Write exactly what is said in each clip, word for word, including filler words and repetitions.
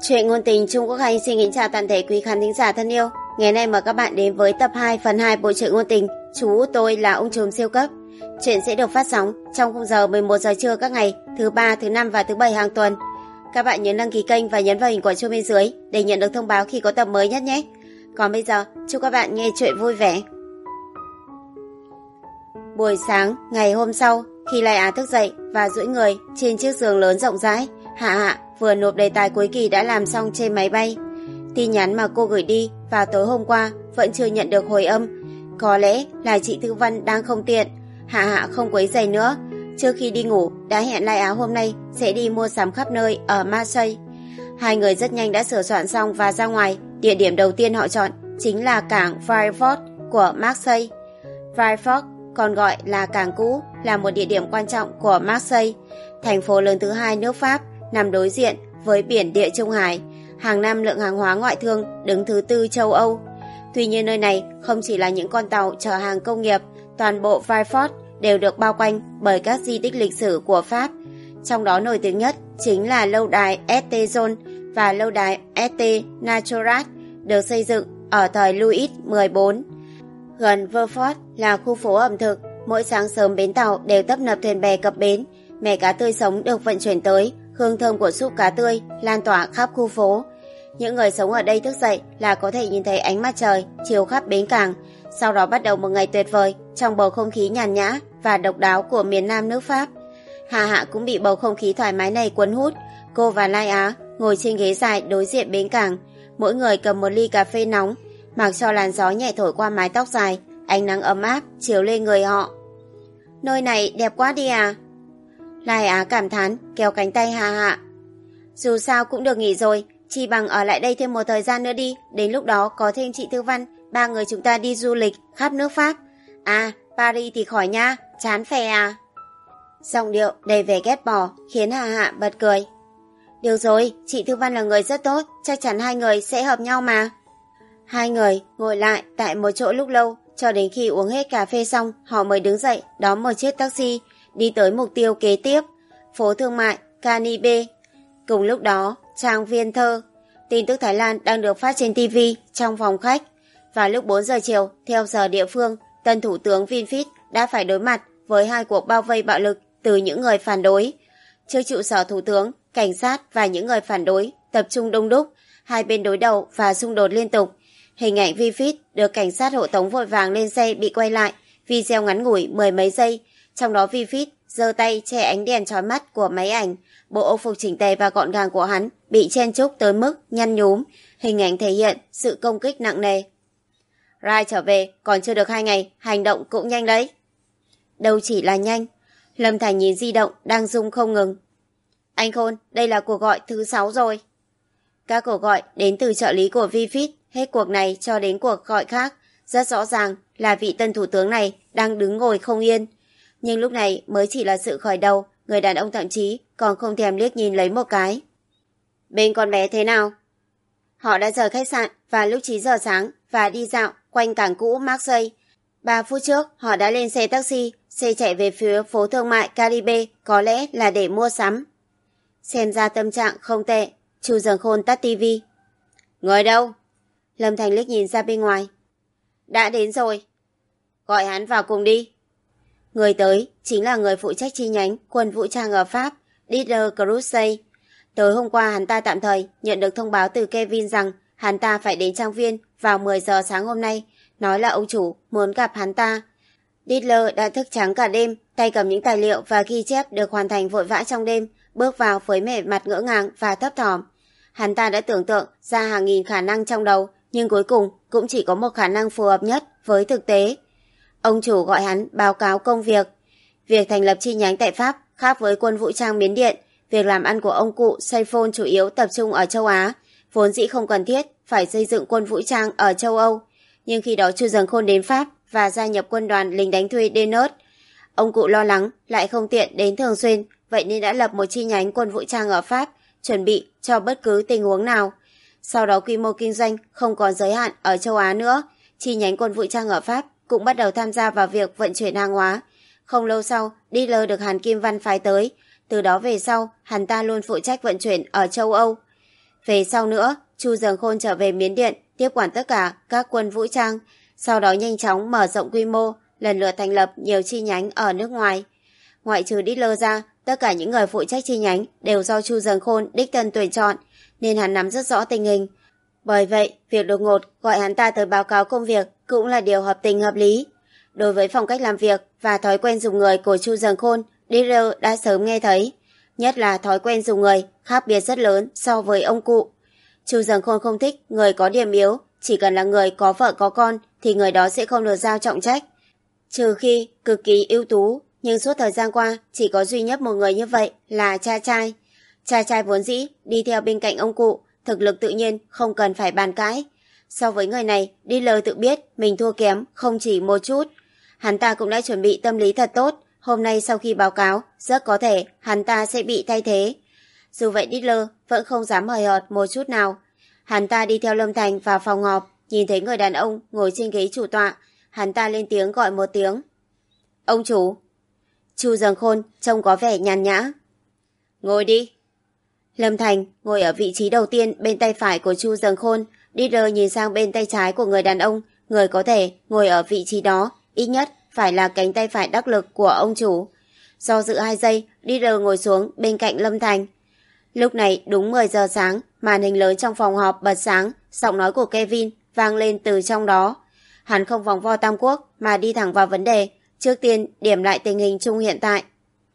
Chuyện ngôn tình Trung Quốc Anh xin kính chào toàn thể quý khán thính giả thân yêu. Ngày nay mời các bạn đến với tập hai phần hai bộ truyện ngôn tình Chú tôi là ông trùm siêu cấp. Chuyện sẽ được phát sóng trong khung giờ mười một giờ trưa các ngày thứ ba, thứ năm và thứ bảy hàng tuần. Các bạn nhớ đăng ký kênh và nhấn vào hình quả chuông bên dưới để nhận được thông báo khi có tập mới nhất nhé. Còn bây giờ, chúc các bạn nghe chuyện vui vẻ. Buổi sáng ngày hôm sau, khi Lai Á thức dậy và duỗi người trên chiếc giường lớn rộng rãi, Hạ Hạ vừa nộp đề tài cuối kỳ đã làm xong trên máy bay. Tin nhắn mà cô gửi đi vào tối hôm qua vẫn chưa nhận được hồi âm. Có lẽ là chị Thư Văn đang không tiện. Hạ Hạ không quấy rầy nữa. Trước khi đi ngủ đã hẹn Lai Á hôm nay sẽ đi mua sắm khắp nơi ở Marseille. Hai người rất nhanh đã sửa soạn xong và ra ngoài. Địa điểm đầu tiên họ chọn chính là cảng Villefort của Marseille. Villefort, còn gọi là cảng cũ, là một địa điểm quan trọng của Marseille, thành phố lớn thứ hai nước Pháp, nằm đối diện với biển Địa Trung Hải. Hàng năm lượng hàng hóa ngoại thương đứng thứ tư châu Âu. Tuy nhiên nơi này không chỉ là những con tàu chở hàng công nghiệp, toàn bộ Villefort đều được bao quanh bởi các di tích lịch sử của Pháp. Trong đó nổi tiếng nhất chính là lâu đài St-Jean và lâu đài St-Naturat, được xây dựng ở thời Louis mười bốn. Gần Villefort là khu phố ẩm thực, mỗi sáng sớm bến tàu đều tấp nập thuyền bè cập bến, mẻ cá tươi sống được vận chuyển tới, hương thơm của súp cá tươi lan tỏa khắp khu phố. Những người sống ở đây thức dậy là có thể nhìn thấy ánh mặt trời chiếu khắp bến cảng, sau đó bắt đầu một ngày tuyệt vời trong bầu không khí nhàn nhã và độc đáo của miền Nam nước Pháp. Hạ Hạ cũng bị bầu không khí thoải mái này cuốn hút. Cô và Lai Á ngồi trên ghế dài đối diện bến cảng, mỗi người cầm một ly cà phê nóng, mặc cho làn gió nhẹ thổi qua mái tóc dài, ánh nắng ấm áp chiếu lên người họ. Nơi này đẹp quá đi à? Lai Á cảm thán kéo cánh tay Hạ Hạ. Dù sao cũng được nghỉ rồi, chỉ bằng ở lại đây thêm một thời gian nữa đi, đến lúc đó có thêm chị Thư Văn, ba người chúng ta đi du lịch khắp nước Pháp. À, Paris thì khỏi nha, chán phè à? Giọng điệu đầy vẻ ghét bỏ khiến Hạ Hạ bật cười. Được rồi, chị Thư Văn là người rất tốt, chắc chắn hai người sẽ hợp nhau mà. Hai người ngồi lại tại một chỗ lúc lâu, cho đến khi uống hết cà phê xong, họ mới đứng dậy đón một chiếc taxi đi tới mục tiêu kế tiếp, phố thương mại Canibe. Cùng lúc đó, trang Viên Thơ, tin tức Thái Lan đang được phát trên ti vi trong phòng khách. Vào lúc bốn giờ chiều, theo giờ địa phương, tân thủ tướng Vinfit đã phải đối mặt với hai cuộc bao vây bạo lực từ những người phản đối. Trước trụ sở thủ tướng, cảnh sát và những người phản đối tập trung đông đúc, hai bên đối đầu và xung đột liên tục. Hình ảnh Vinfit được cảnh sát hộ tống vội vàng lên xe bị quay lại, video ngắn ngủi mười mấy giây, trong đó Vinfit giơ tay che ánh đèn chói mắt của máy ảnh. Bộ âu phục chỉnh tề và gọn gàng của hắn bị chen chúc tới mức nhăn nhúm. Hình ảnh thể hiện sự công kích nặng nề. Rai trở về còn chưa được hai ngày, hành động cũng nhanh đấy. Đâu chỉ là nhanh. Lâm Thành nhìn di động đang rung không ngừng. Anh Khôn, đây là cuộc gọi thứ sáu rồi. Các cuộc gọi đến từ trợ lý của Vinfit, hết cuộc này cho đến cuộc gọi khác. Rất rõ ràng là vị tân thủ tướng này đang đứng ngồi không yên. Nhưng lúc này mới chỉ là sự khởi đầu, người đàn ông thậm chí còn không thèm liếc nhìn lấy một cái. Bên con bé thế nào? Họ đã rời khách sạn vào lúc chín giờ sáng và đi dạo quanh cảng cũ Marseille. Ba phút trước họ đã lên xe taxi, xe chạy về phía phố thương mại Caribe, có lẽ là để mua sắm. Xem ra tâm trạng không tệ. Chu Dần Khôn tắt tivi. Người đâu? Lâm Thành liếc nhìn ra bên ngoài. Đã đến rồi. Gọi hắn vào cùng đi. Người tới chính là người phụ trách chi nhánh quân vũ trang ở Pháp, Didier Crusade. Tối hôm qua hắn ta tạm thời nhận được thông báo từ Kevin rằng hắn ta phải đến trang viên vào mười giờ sáng hôm nay, nói là ông chủ muốn gặp hắn ta. Didier đã thức trắng cả đêm, tay cầm những tài liệu và ghi chép được hoàn thành vội vã trong đêm, bước vào với vẻ mặt ngỡ ngàng và thấp thỏm. Hắn ta đã tưởng tượng ra hàng nghìn khả năng trong đầu, nhưng cuối cùng cũng chỉ có một khả năng phù hợp nhất với thực tế. Ông chủ gọi hắn báo cáo công việc. Việc thành lập chi nhánh tại Pháp khác với quân vũ trang Miến Điện. Việc làm ăn của ông cụ Sayphone chủ yếu tập trung ở châu Á, vốn dĩ không cần thiết phải xây dựng quân vũ trang ở châu Âu. Nhưng khi đó Chu Dần Khôn đến Pháp và gia nhập quân đoàn lính đánh thuê Denot, ông cụ lo lắng lại không tiện đến thường xuyên, vậy nên đã lập một chi nhánh quân vũ trang ở Pháp, chuẩn bị cho bất cứ tình huống nào. Sau đó quy mô kinh doanh không còn giới hạn ở châu Á nữa, chi nhánh quân vũ trang ở Pháp cũng bắt đầu tham gia vào việc vận chuyển hàng hóa. Không lâu sau, dealer được Hàn Kim Văn phái tới, từ đó về sau, hắn ta luôn phụ trách vận chuyển ở châu Âu. Về sau nữa, Chu Dường Khôn trở về Miến Điện tiếp quản tất cả các quân vũ trang, sau đó nhanh chóng mở rộng quy mô, lần lượt thành lập nhiều chi nhánh ở nước ngoài. Ngoại trừ Hitler ra, tất cả những người phụ trách chi nhánh đều do Chu Dường Khôn đích thân tuyển chọn, nên hắn nắm rất rõ tình hình. Bởi vậy, việc đột ngột gọi hắn ta tới báo cáo công việc cũng là điều hợp tình hợp lý. Đối với phong cách làm việc và thói quen dùng người của Chu Dường Khôn, Hitler đã sớm nghe thấy. Nhất là thói quen dùng người khác biệt rất lớn so với ông cụ. Chu Dường Khôn không thích người có điểm yếu, chỉ cần là người có vợ có con thì người đó sẽ không được giao trọng trách. Trừ khi cực kỳ ưu tú, nhưng suốt thời gian qua chỉ có duy nhất một người như vậy là cha trai. Cha trai vốn dĩ đi theo bên cạnh ông cụ, thực lực tự nhiên không cần phải bàn cãi. So với người này, Hitler tự biết mình thua kém không chỉ một chút. Hắn ta cũng đã chuẩn bị tâm lý thật tốt, hôm nay sau khi báo cáo, rất có thể hắn ta sẽ bị thay thế. Dù vậy Hitler vẫn không dám hời hợt một chút nào. Hắn ta đi theo Lâm Thành vào phòng họp, nhìn thấy người đàn ông ngồi trên ghế chủ tọa, hắn ta lên tiếng gọi một tiếng. Ông chủ. Chu Dường Khôn trông có vẻ nhàn nhã. Ngồi đi. Lâm Thành ngồi ở vị trí đầu tiên bên tay phải của Chu Dường Khôn. Hitler nhìn sang bên tay trái của người đàn ông, người có thể ngồi ở vị trí đó, ít nhất phải là cánh tay phải đắc lực của ông chủ. Do dự hai giây, Hitler ngồi xuống bên cạnh Lâm Thành. Lúc này đúng mười giờ sáng, màn hình lớn trong phòng họp bật sáng, giọng nói của Kevin vang lên từ trong đó. Hắn không vòng vo tam quốc mà đi thẳng vào vấn đề, trước tiên điểm lại tình hình chung hiện tại.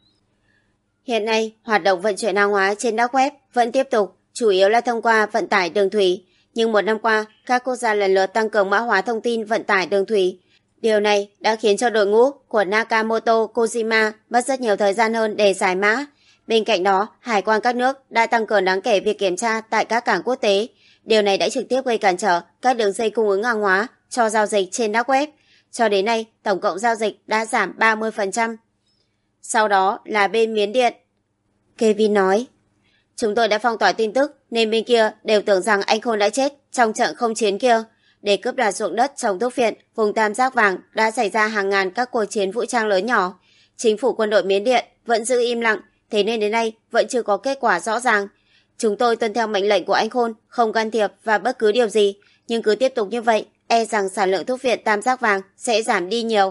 Hiện nay, hoạt động vận chuyển hàng hóa trên Dark Web vẫn tiếp tục, chủ yếu là thông qua vận tải đường thủy. Nhưng một năm qua, các quốc gia lần lượt tăng cường mã hóa thông tin vận tải đường thủy. Điều này đã khiến cho đội ngũ của Nakamoto Kojima mất rất nhiều thời gian hơn để giải mã. Bên cạnh đó, hải quan các nước đã tăng cường đáng kể việc kiểm tra tại các cảng quốc tế. Điều này đã trực tiếp gây cản trở các đường dây cung ứng hàng hóa cho giao dịch trên Dark Web. Cho đến nay, tổng cộng giao dịch đã giảm ba mươi phần trăm. Sau đó là bên Miến Điện. Kevin nói, chúng tôi đã phong tỏa tin tức nên bên kia đều tưởng rằng anh Khôn đã chết trong trận không chiến kia. Để cướp đoạt ruộng đất trồng thuốc viện, vùng Tam Giác Vàng đã xảy ra hàng ngàn các cuộc chiến vũ trang lớn nhỏ. Chính phủ quân đội Miến Điện vẫn giữ im lặng, thế nên đến nay vẫn chưa có kết quả rõ ràng. Chúng tôi tuân theo mệnh lệnh của anh Khôn, không can thiệp vào bất cứ điều gì, nhưng cứ tiếp tục như vậy, e rằng sản lượng thuốc viện Tam Giác Vàng sẽ giảm đi nhiều.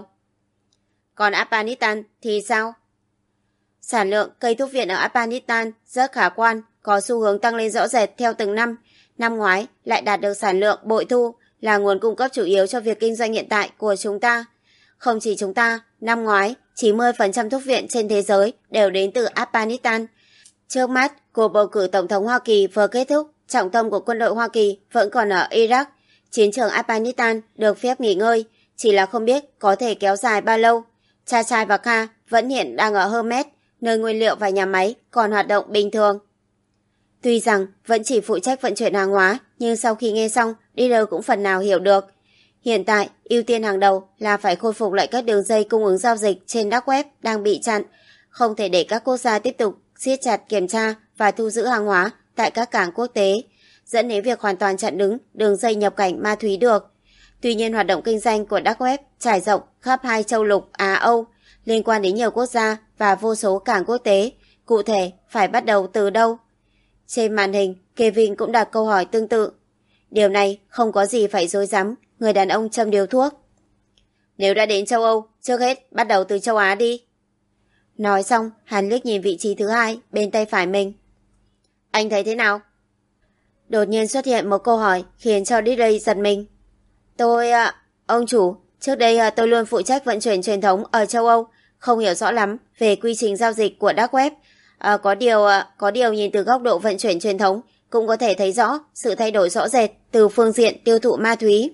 Còn Afghanistan thì sao? Sản lượng cây thuốc viện ở Afghanistan rất khả quan, có xu hướng tăng lên rõ rệt theo từng năm. Năm ngoái lại đạt được sản lượng bội thu, là nguồn cung cấp chủ yếu cho việc kinh doanh hiện tại của chúng ta. Không chỉ chúng ta, năm ngoái, chín mươi phần trăm thuốc viện trên thế giới đều đến từ Afghanistan. Trước mắt, cuộc bầu cử Tổng thống Hoa Kỳ vừa kết thúc, trọng tâm của quân đội Hoa Kỳ vẫn còn ở Iraq. Chiến trường Afghanistan được phép nghỉ ngơi, chỉ là không biết có thể kéo dài bao lâu. Cha Trai và Kha vẫn hiện đang ở Hermes, nơi nguyên liệu và nhà máy còn hoạt động bình thường. Tuy rằng vẫn chỉ phụ trách vận chuyển hàng hóa, nhưng sau khi nghe xong, Hitler cũng phần nào hiểu được. Hiện tại, ưu tiên hàng đầu là phải khôi phục lại các đường dây cung ứng giao dịch trên Dark Web đang bị chặn. Không thể để các quốc gia tiếp tục siết chặt kiểm tra và thu giữ hàng hóa tại các cảng quốc tế, dẫn đến việc hoàn toàn chặn đứng đường dây nhập cảnh ma túy được. Tuy nhiên, hoạt động kinh doanh của Dark Web trải rộng khắp hai châu lục Á Âu, liên quan đến nhiều quốc gia và vô số cảng quốc tế. Cụ thể, phải bắt đầu từ đâu? Trên màn hình, Kevin cũng đặt câu hỏi tương tự. Điều này không có gì phải dối rắm, người đàn ông châm điếu thuốc. Nếu đã đến châu Âu, trước hết bắt đầu từ châu Á đi. Nói xong, hắn liếc nhìn vị trí thứ hai bên tay phải mình. Anh thấy thế nào? Đột nhiên xuất hiện một câu hỏi khiến cho Didley giật mình. Tôi, à, ông chủ, trước đây à, tôi luôn phụ trách vận chuyển truyền thống ở châu Âu, không hiểu rõ lắm về quy trình giao dịch của Dark Web. À, có điều à, có điều nhìn từ góc độ vận chuyển truyền thống cũng có thể thấy rõ sự thay đổi rõ rệt từ phương diện tiêu thụ ma túy.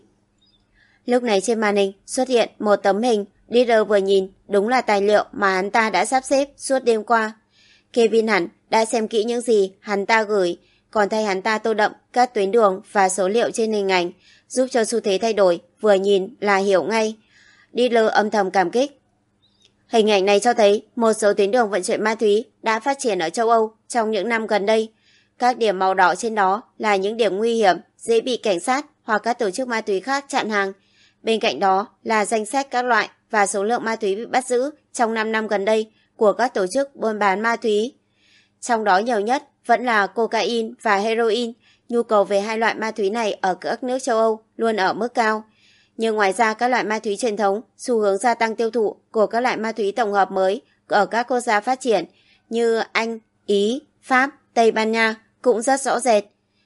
Lúc này trên màn hình xuất hiện một tấm hình, Didler vừa nhìn đúng là tài liệu mà hắn ta đã sắp xếp suốt đêm qua. Kevin hẳn đã xem kỹ những gì hắn ta gửi, còn thay hắn ta tô đậm các tuyến đường và số liệu trên hình ảnh, giúp cho xu thế thay đổi vừa nhìn là hiểu ngay. Didler âm thầm cảm kích. Hình ảnh này cho thấy một số tuyến đường vận chuyển ma túy đã phát triển ở châu Âu trong những năm gần đây. Các điểm màu đỏ trên đó là những điểm nguy hiểm, dễ bị cảnh sát hoặc các tổ chức ma túy khác chặn hàng. Bên cạnh đó là danh sách các loại và số lượng ma túy bị bắt giữ trong năm năm gần đây của các tổ chức buôn bán ma túy. Trong đó nhiều nhất vẫn là cocaine và heroin, nhu cầu về hai loại ma túy này ở các nước châu Âu luôn ở mức cao. Nhưng ngoài ra các loại ma túy truyền thống, xu hướng gia tăng tiêu thụ của các loại ma túy tổng hợp mới ở các quốc gia phát triển như Anh, Ý, Pháp, Tây Ban Nha cũng rất rõ rệt.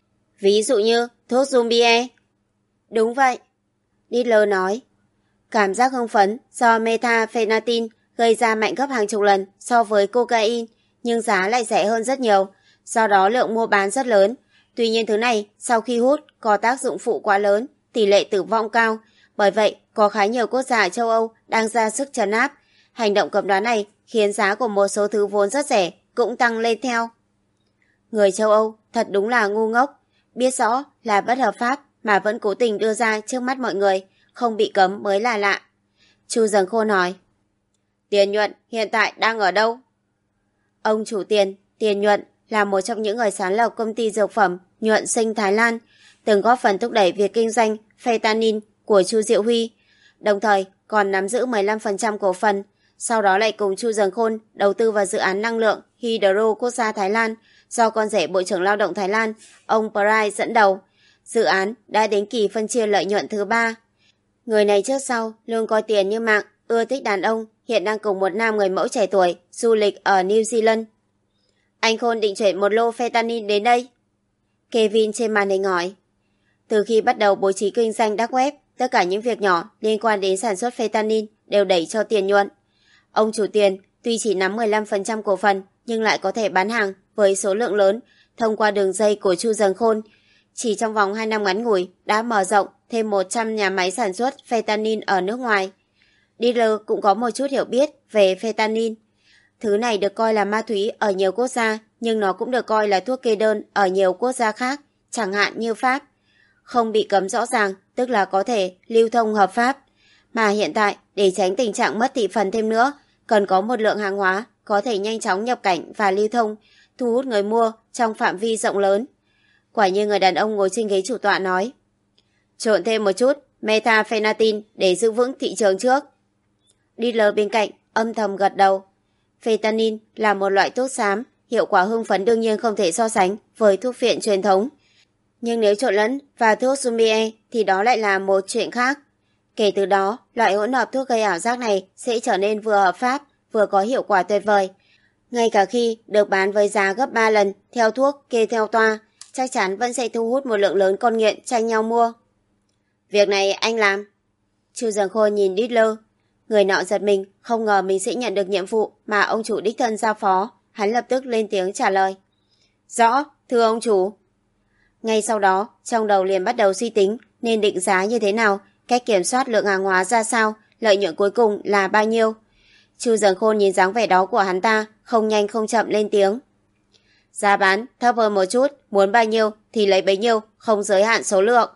Ví dụ như thuốc Zombie. Đúng vậy, Diddler nói. Cảm giác hưng phấn do methamphetamine gây ra mạnh gấp hàng chục lần so với cocaine, nhưng giá lại rẻ hơn rất nhiều, do đó lượng mua bán rất lớn. Tuy nhiên thứ này sau khi hút có tác dụng phụ quá lớn, tỷ lệ tử vong cao. Bởi vậy, có khá nhiều quốc gia ở châu Âu đang ra sức trấn áp. Hành động cấm đoán này khiến giá của một số thứ vốn rất rẻ cũng tăng lên theo. Người châu Âu thật đúng là ngu ngốc, biết rõ là bất hợp pháp mà vẫn cố tình đưa ra trước mắt mọi người, không bị cấm mới là lạ. Chu Dần Khôn hỏi, Tiền Nhuận hiện tại đang ở đâu? Ông chủ tiền, Tiền Nhuận là một trong những người sáng lập công ty dược phẩm Nhuận Sinh Thái Lan, từng góp phần thúc đẩy việc kinh doanh fentanyl của Chu Diệu Huy, đồng thời còn nắm giữ mười lăm phần trăm cổ phần, sau đó lại cùng Chu Dần Khôn đầu tư vào dự án năng lượng Hydro quốc gia Thái Lan do con rể Bộ trưởng Lao động Thái Lan, ông Prai dẫn đầu. Dự án đã đến kỳ phân chia lợi nhuận thứ ba. Người này trước sau luôn coi tiền như mạng, ưa thích đàn ông, hiện đang cùng một nam người mẫu trẻ tuổi du lịch ở New Zealand. Anh Khôn định chuyển một lô fentanyl đến đây? Kevin trên màn hình hỏi. Từ khi bắt đầu bố trí kinh doanh dark web, tất cả những việc nhỏ liên quan đến sản xuất fentanyl đều đẩy cho Tiền Nhuận. Ông chủ tiền tuy chỉ nắm mười lăm phần trăm cổ phần nhưng lại có thể bán hàng với số lượng lớn thông qua đường dây của Chu Dần Khôn. Chỉ trong vòng hai năm ngắn ngủi đã mở rộng thêm một trăm nhà máy sản xuất fentanyl ở nước ngoài. Diddler cũng có một chút hiểu biết về fentanyl. Thứ này được coi là ma túy ở nhiều quốc gia, nhưng nó cũng được coi là thuốc kê đơn ở nhiều quốc gia khác, chẳng hạn như Pháp. Không bị cấm rõ ràng, tức là có thể lưu thông hợp pháp. Mà hiện tại, để tránh tình trạng mất thị phần thêm nữa, cần có một lượng hàng hóa có thể nhanh chóng nhập cảnh và lưu thông, thu hút người mua trong phạm vi rộng lớn. Quả như người đàn ông ngồi trên ghế chủ tọa nói. Trộn thêm một chút methamphetamine để giữ vững thị trường trước. Diddler bên cạnh âm thầm gật đầu. Fentanyl là một loại thuốc xám, hiệu quả hưng phấn đương nhiên không thể so sánh với thuốc phiện truyền thống. Nhưng nếu trộn lẫn vào thuốc Zombie thì đó lại là một chuyện khác. Kể từ đó, loại hỗn hợp thuốc gây ảo giác này sẽ trở nên vừa hợp pháp, vừa có hiệu quả tuyệt vời. Ngay cả khi được bán với giá gấp ba lần theo thuốc kê theo toa, chắc chắn vẫn sẽ thu hút một lượng lớn con nghiện tranh nhau mua. Việc này anh làm. Chu Dần Khôn nhìn Diddler. Người nọ giật mình, không ngờ mình sẽ nhận được nhiệm vụ mà ông chủ đích thân giao phó. Hắn lập tức lên tiếng trả lời. Rõ, thưa ông chủ. Ngay sau đó, trong đầu liền bắt đầu suy tính nên định giá như thế nào, cách kiểm soát lượng hàng hóa ra sao, lợi nhuận cuối cùng là bao nhiêu. Chu Dần Khôn nhìn dáng vẻ đó của hắn ta, không nhanh không chậm lên tiếng. Giá bán thấp hơn một chút, muốn bao nhiêu thì lấy bấy nhiêu, không giới hạn số lượng.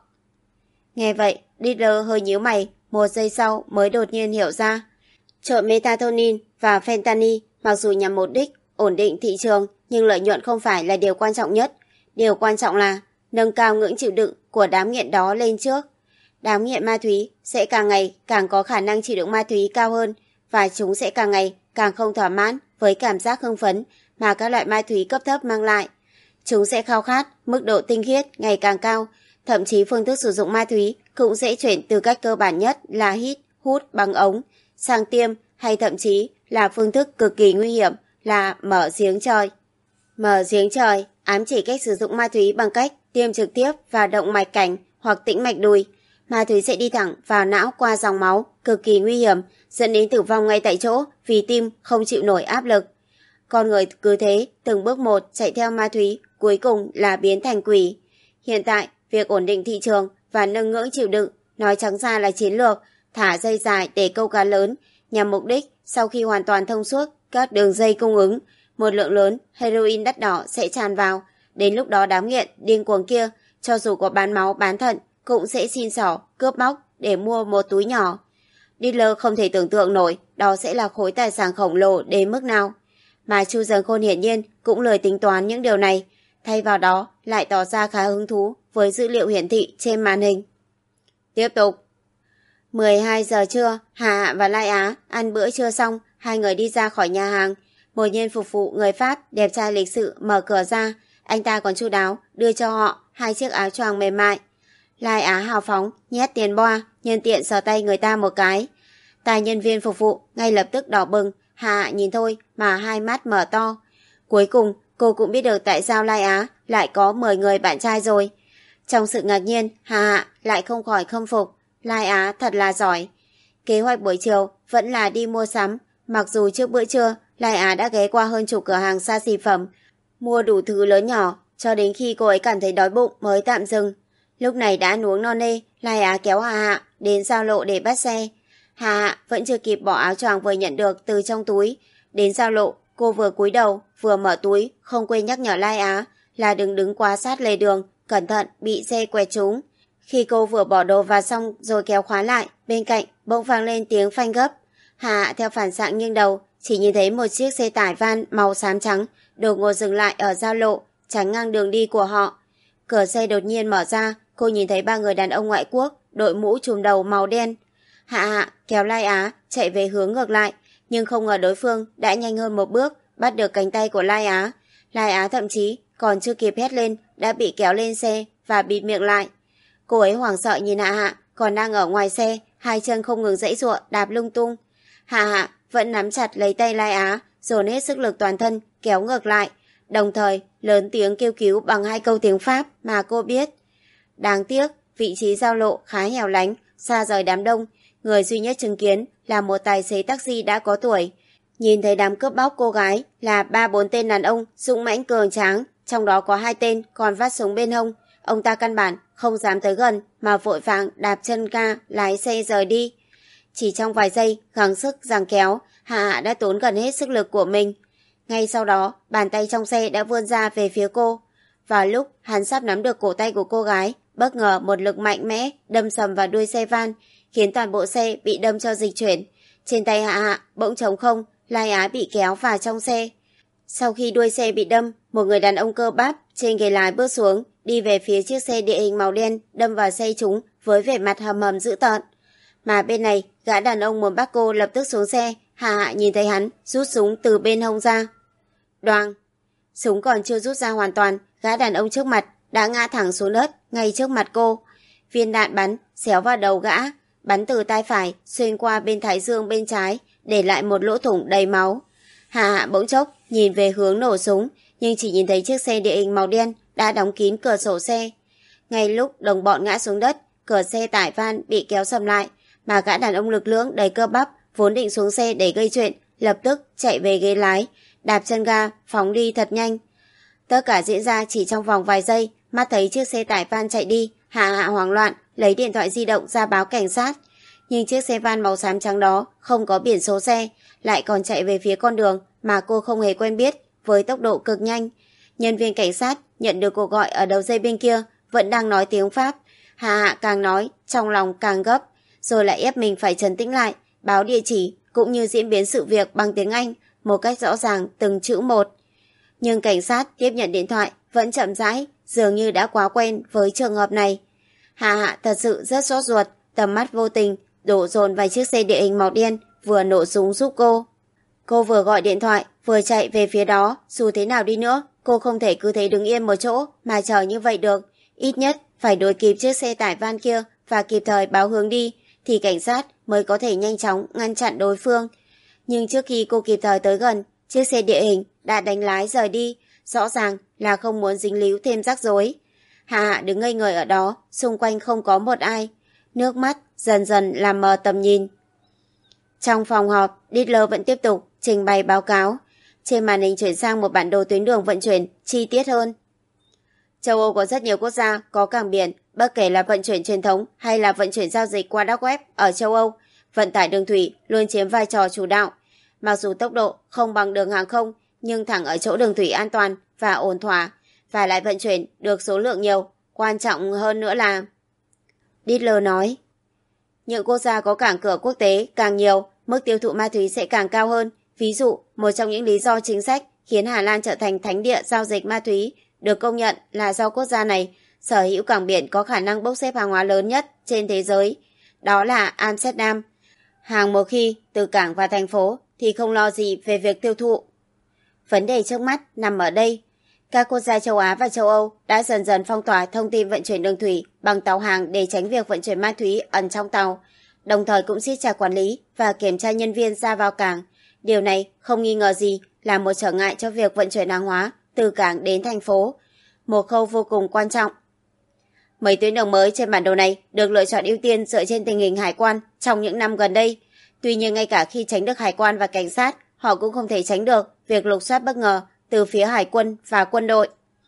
Nghe vậy, Diddler hơi nhíu mày, một giây sau mới đột nhiên hiểu ra. Trộn methamphetamine và fentanyl mặc dù nhằm mục đích ổn định thị trường, nhưng lợi nhuận không phải là điều quan trọng nhất. Điều quan trọng là nâng cao ngưỡng chịu đựng của đám nghiện đó lên trước. Đám nghiện ma túy sẽ càng ngày càng có khả năng chịu đựng ma túy cao hơn, và chúng sẽ càng ngày càng không thỏa mãn với cảm giác hưng phấn mà các loại ma túy cấp thấp mang lại. Chúng sẽ khao khát mức độ tinh khiết ngày càng cao, thậm chí phương thức sử dụng ma túy cũng sẽ chuyển từ cách cơ bản nhất là hít, hút bằng ống sang tiêm, hay thậm chí là phương thức cực kỳ nguy hiểm là mở giếng trời. Mở giếng trời ám chỉ cách sử dụng ma túy bằng cách tiêm trực tiếp vào động mạch cảnh hoặc tĩnh mạch đùi. Ma túy sẽ đi thẳng vào não qua dòng máu, cực kỳ nguy hiểm, dẫn đến tử vong ngay tại chỗ vì tim không chịu nổi áp lực. Con người cứ thế, từng bước một chạy theo ma túy, cuối cùng là biến thành quỷ. Hiện tại, việc ổn định thị trường và nâng ngưỡng chịu đựng nói trắng ra là chiến lược thả dây dài để câu cá lớn, nhằm mục đích sau khi hoàn toàn thông suốt các đường dây cung ứng, một lượng lớn heroin đắt đỏ sẽ tràn vào. Đến lúc đó đám nghiện điên cuồng kia, cho dù có bán máu bán thận, cũng sẽ xin xỏ, cướp móc để mua một túi nhỏ. Diddler không thể tưởng tượng nổi đó sẽ là khối tài sản khổng lồ đến mức nào. Mà Chu Dần Khôn hiển nhiên cũng lười tính toán những điều này, thay vào đó lại tỏ ra khá hứng thú với dữ liệu hiển thị trên màn hình. Tiếp tục. mười hai giờ trưa, Hà Hạ và Lai Á ăn bữa trưa xong, hai người đi ra khỏi nhà hàng. Một nhân phục vụ người Pháp đẹp trai lịch sự mở cửa ra, anh ta còn chu đáo đưa cho họ hai chiếc áo choàng mềm mại. Lai Á hào phóng nhét tiền boa, nhân tiện sờ tay người ta một cái. Tài nhân viên phục vụ ngay lập tức đỏ bừng, Hạ Hạ nhìn thôi mà hai mắt mở to. Cuối cùng cô cũng biết được tại sao Lai Á lại có mười người bạn trai rồi. Trong sự ngạc nhiên, Hạ Hạ lại không khỏi khâm phục. Lai Á thật là giỏi. Kế hoạch buổi chiều vẫn là đi mua sắm. Mặc dù trước bữa trưa, Lai Á đã ghé qua hơn chục cửa hàng xa xỉ phẩm, mua đủ thứ lớn nhỏ, cho đến khi cô ấy cảm thấy đói bụng mới tạm dừng. Lúc này đã ăn uống no nê, Lai Á kéo Hạ Hạ đến giao lộ để bắt xe. Hạ Hạ vẫn chưa kịp bỏ áo choàng vừa nhận được từ trong túi. Đến giao lộ, cô vừa cúi đầu, vừa mở túi, không quên nhắc nhở Lai Á là đừng đứng quá sát lề đường, cẩn thận bị xe quẹt trúng. Khi cô vừa bỏ đồ vào xong rồi kéo khóa lại, bên cạnh bỗng vang lên tiếng phanh gấp. Hạ Hạ theo phản xạ nghiêng đầu, chỉ nhìn thấy một chiếc xe tải van màu xám trắng đột ngột dừng lại ở giao lộ, chắn ngang đường đi của họ. Cửa xe đột nhiên mở ra, cô nhìn thấy ba người đàn ông ngoại quốc đội mũ trùm đầu màu đen. Hạ Hạ kéo Lai Á chạy về hướng ngược lại, nhưng không ngờ đối phương đã nhanh hơn một bước, bắt được cánh tay của Lai Á. Lai Á thậm chí còn chưa kịp hét lên đã bị kéo lên xe và bịt miệng lại. Cô ấy hoảng sợ nhìn Hạ Hạ còn đang ở ngoài xe, hai chân không ngừng giãy giụa đạp lung tung. Hạ Hạ vẫn nắm chặt lấy tay Lai Á, dồn hết sức lực toàn thân kéo ngược lại, đồng thời lớn tiếng kêu cứu bằng hai câu tiếng Pháp mà cô biết. Đáng tiếc, vị trí giao lộ khá hẻo lánh, xa rời đám đông. Người duy nhất chứng kiến là một tài xế taxi đã có tuổi. Nhìn thấy đám cướp bóc cô gái là ba bốn tên đàn ông dũng mãnh cường tráng, trong đó có hai tên còn vắt súng bên hông. Ông ta căn bản không dám tới gần mà vội vàng đạp chân ga lái xe rời đi. Chỉ trong vài giây gắng sức giằng kéo, Hạ Hạ đã tốn gần hết sức lực của mình. Ngay sau đó, bàn tay trong xe đã vươn ra về phía cô. Vào lúc hắn sắp nắm được cổ tay của cô gái, bất ngờ một lực mạnh mẽ đâm sầm vào đuôi xe van, khiến toàn bộ xe bị đâm cho dịch chuyển. Trên tay Hạ Hạ bỗng trống không, Lai Á bị kéo vào trong xe. Sau khi đuôi xe bị đâm, một người đàn ông cơ bắp trên ghế lái bước xuống, đi về phía chiếc xe địa hình màu đen đâm vào xe chúng với vẻ mặt hầm hầm dữ tợn. Mà bên này, gã đàn ông muốn bắt cô lập tức xuống xe. Hạ Hạ nhìn thấy hắn rút súng từ bên hông ra. Đoàng! Súng còn chưa rút ra hoàn toàn, gã đàn ông trước mặt đã ngã thẳng xuống đất ngay trước mặt cô. Viên đạn bắn xéo vào đầu gã, bắn từ tai phải xuyên qua bên thái dương bên trái, để lại một lỗ thủng đầy máu. Hạ Hạ bỗng chốc nhìn về hướng nổ súng, nhưng chỉ nhìn thấy chiếc xe địa hình màu đen đã đóng kín cửa sổ xe. Ngay lúc đồng bọn ngã xuống đất, cửa xe tải van bị kéo sầm lại, mà gã đàn ông lực lưỡng đầy cơ bắp vốn định xuống xe để gây chuyện, lập tức chạy về ghế lái, đạp chân ga phóng đi thật nhanh. Tất cả diễn ra chỉ trong vòng vài giây. Mắt thấy chiếc xe tải van chạy đi, Hạ Hạ hoảng loạn lấy điện thoại di động ra báo cảnh sát. Nhưng chiếc xe van màu xám trắng đó không có biển số xe, lại còn chạy về phía con đường mà cô không hề quen biết với tốc độ cực nhanh. Nhân viên cảnh sát nhận được cuộc gọi ở đầu dây bên kia vẫn đang nói tiếng Pháp. Hạ Hạ càng nói trong lòng càng gấp, rồi lại ép mình phải trấn tĩnh lại, báo địa chỉ cũng như diễn biến sự việc bằng tiếng Anh một cách rõ ràng từng chữ một. Nhưng cảnh sát tiếp nhận điện thoại vẫn chậm rãi, dường như đã quá quen với trường hợp này. Hạ Hạ thật sự rất sốt ruột, tầm mắt vô tình đổ dồn vào chiếc xe địa hình màu đen vừa nổ súng giúp cô. Cô vừa gọi điện thoại vừa chạy về phía đó. Dù thế nào đi nữa, cô không thể cứ thế đứng yên một chỗ mà chờ như vậy được. Ít nhất phải đuổi kịp chiếc xe tải van kia và kịp thời báo hướng đi, thì cảnh sát mới có thể nhanh chóng ngăn chặn đối phương. Nhưng trước khi cô kịp thời tới gần, chiếc xe địa hình đã đánh lái rời đi, rõ ràng là không muốn dính líu thêm rắc rối. Hạ Hạ đứng ngây người ở đó, xung quanh không có một ai. Nước mắt dần dần làm mờ tầm nhìn. Trong phòng họp, Hitler vẫn tiếp tục trình bày báo cáo. Trên màn hình chuyển sang một bản đồ tuyến đường vận chuyển chi tiết hơn. Châu Âu có rất nhiều quốc gia có cảng biển, bất kể là vận chuyển truyền thống hay là vận chuyển giao dịch qua dark web ở châu Âu, vận tải đường thủy luôn chiếm vai trò chủ đạo. Mặc dù tốc độ không bằng đường hàng không, nhưng thẳng ở chỗ đường thủy an toàn và ổn thỏa, và lại vận chuyển được số lượng nhiều. Quan trọng hơn nữa là... Hitler nói, những quốc gia có cảng cửa quốc tế càng nhiều, mức tiêu thụ ma túy sẽ càng cao hơn. Ví dụ, một trong những lý do chính sách khiến Hà Lan trở thành thánh địa giao dịch ma túy được công nhận là do quốc gia này sở hữu cảng biển có khả năng bốc xếp hàng hóa lớn nhất trên thế giới. Đó là Amsterdam. Hàng một khi từ cảng vào thành phố thì không lo gì về việc tiêu thụ. Vấn đề trước mắt nằm ở đây. Các quốc gia châu Á và châu Âu đã dần dần phong tỏa thông tin vận chuyển đường thủy bằng tàu hàng để tránh việc vận chuyển ma túy ẩn trong tàu, đồng thời cũng siết chặt quản lý và kiểm tra nhân viên ra vào cảng. Điều này không nghi ngờ gì là một trở ngại cho việc vận chuyển hàng hóa từ cảng đến thành phố, một khâu vô cùng quan trọng. Mấy tuyến đường mới trên bản đồ này được lựa chọn ưu tiên dựa trên tình hình hải quan trong những năm gần đây. Tuy nhiên ngay cả khi tránh được hải quan và cảnh sát, họ cũng không thể tránh được việc lục soát bất ngờ từ phía hải quân và quân đội.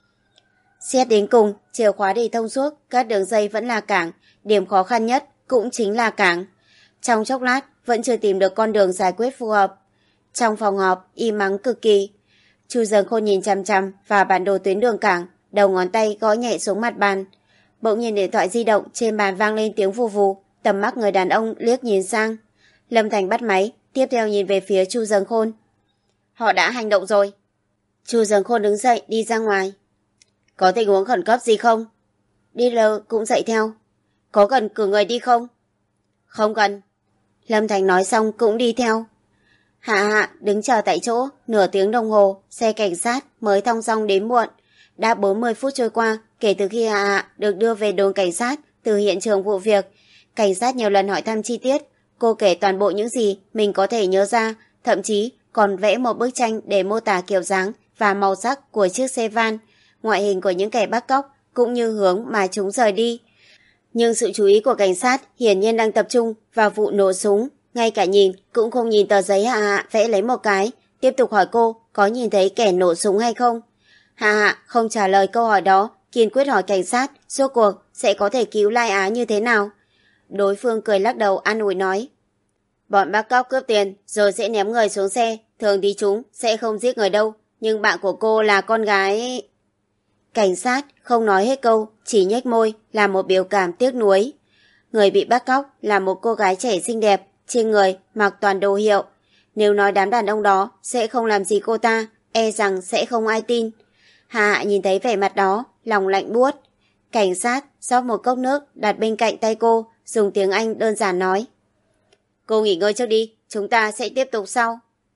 Xét đến cùng, chìa khóa để thông suốt các đường dây vẫn là cảng, điểm khó khăn nhất cũng chính là cảng. Trong chốc lát, vẫn chưa tìm được con đường giải quyết phù hợp. Trong phòng họp, im ắng cực kỳ. Chu Dần Khôn nhìn chằm chằm vào bản đồ tuyến đường cảng, đầu ngón tay gõ nhẹ xuống mặt bàn. Bỗng nhiên điện thoại di động trên bàn vang lên tiếng vù vù, tầm mắt người đàn ông liếc nhìn sang. Lâm Thành bắt máy, tiếp theo nhìn về phía Chu Dần Khôn. Họ đã hành động rồi. Chu Dần Khôn đứng dậy đi ra ngoài. Có tình huống khẩn cấp gì không? Đi lờ cũng dậy theo. Có cần cử người đi không? Không cần. Lâm Thành nói xong cũng đi theo. Hạ Hạ đứng chờ tại chỗ nửa tiếng đồng hồ, xe cảnh sát mới thong dong đến muộn. Đã bốn mươi phút trôi qua kể từ khi Hạ Hạ được đưa về đồn cảnh sát từ hiện trường vụ việc. Cảnh sát nhiều lần hỏi thăm chi tiết. Cô kể toàn bộ những gì mình có thể nhớ ra, thậm chí còn vẽ một bức tranh để mô tả kiểu dáng và màu sắc của chiếc xe van, ngoại hình của những kẻ bắt cóc cũng như hướng mà chúng rời đi. Nhưng sự chú ý của cảnh sát hiển nhiên đang tập trung vào vụ nổ súng. Ngay cả nhìn cũng không nhìn tờ giấy Hạ Hạ vẽ lấy một cái, tiếp tục hỏi cô có nhìn thấy kẻ nổ súng hay không. Hạ Hạ không trả lời câu hỏi đó, kiên quyết hỏi cảnh sát rốt cuộc sẽ có thể cứu Lai Á như thế nào. Đối phương cười lắc đầu an ủi nói, bọn bắt cóc cướp tiền rồi sẽ ném người xuống xe, thường thì chúng sẽ không giết người đâu, nhưng bạn của cô là con gái. Cảnh sát không nói hết câu, chỉ nhếch môi là một biểu cảm tiếc nuối. Người bị bắt cóc là một cô gái trẻ xinh đẹp, trên người mặc toàn đồ hiệu. Nếu nói đám đàn ông đó sẽ không làm gì cô ta, e rằng sẽ không ai tin. Hạ nhìn thấy vẻ mặt đó, lòng lạnh buốt. Cảnh sát rót một cốc nước đặt bên cạnh tay cô, dùng tiếng Anh đơn giản nói, cô nghỉ ngơi trước đi, chúng ta sẽ tiếp tục sau.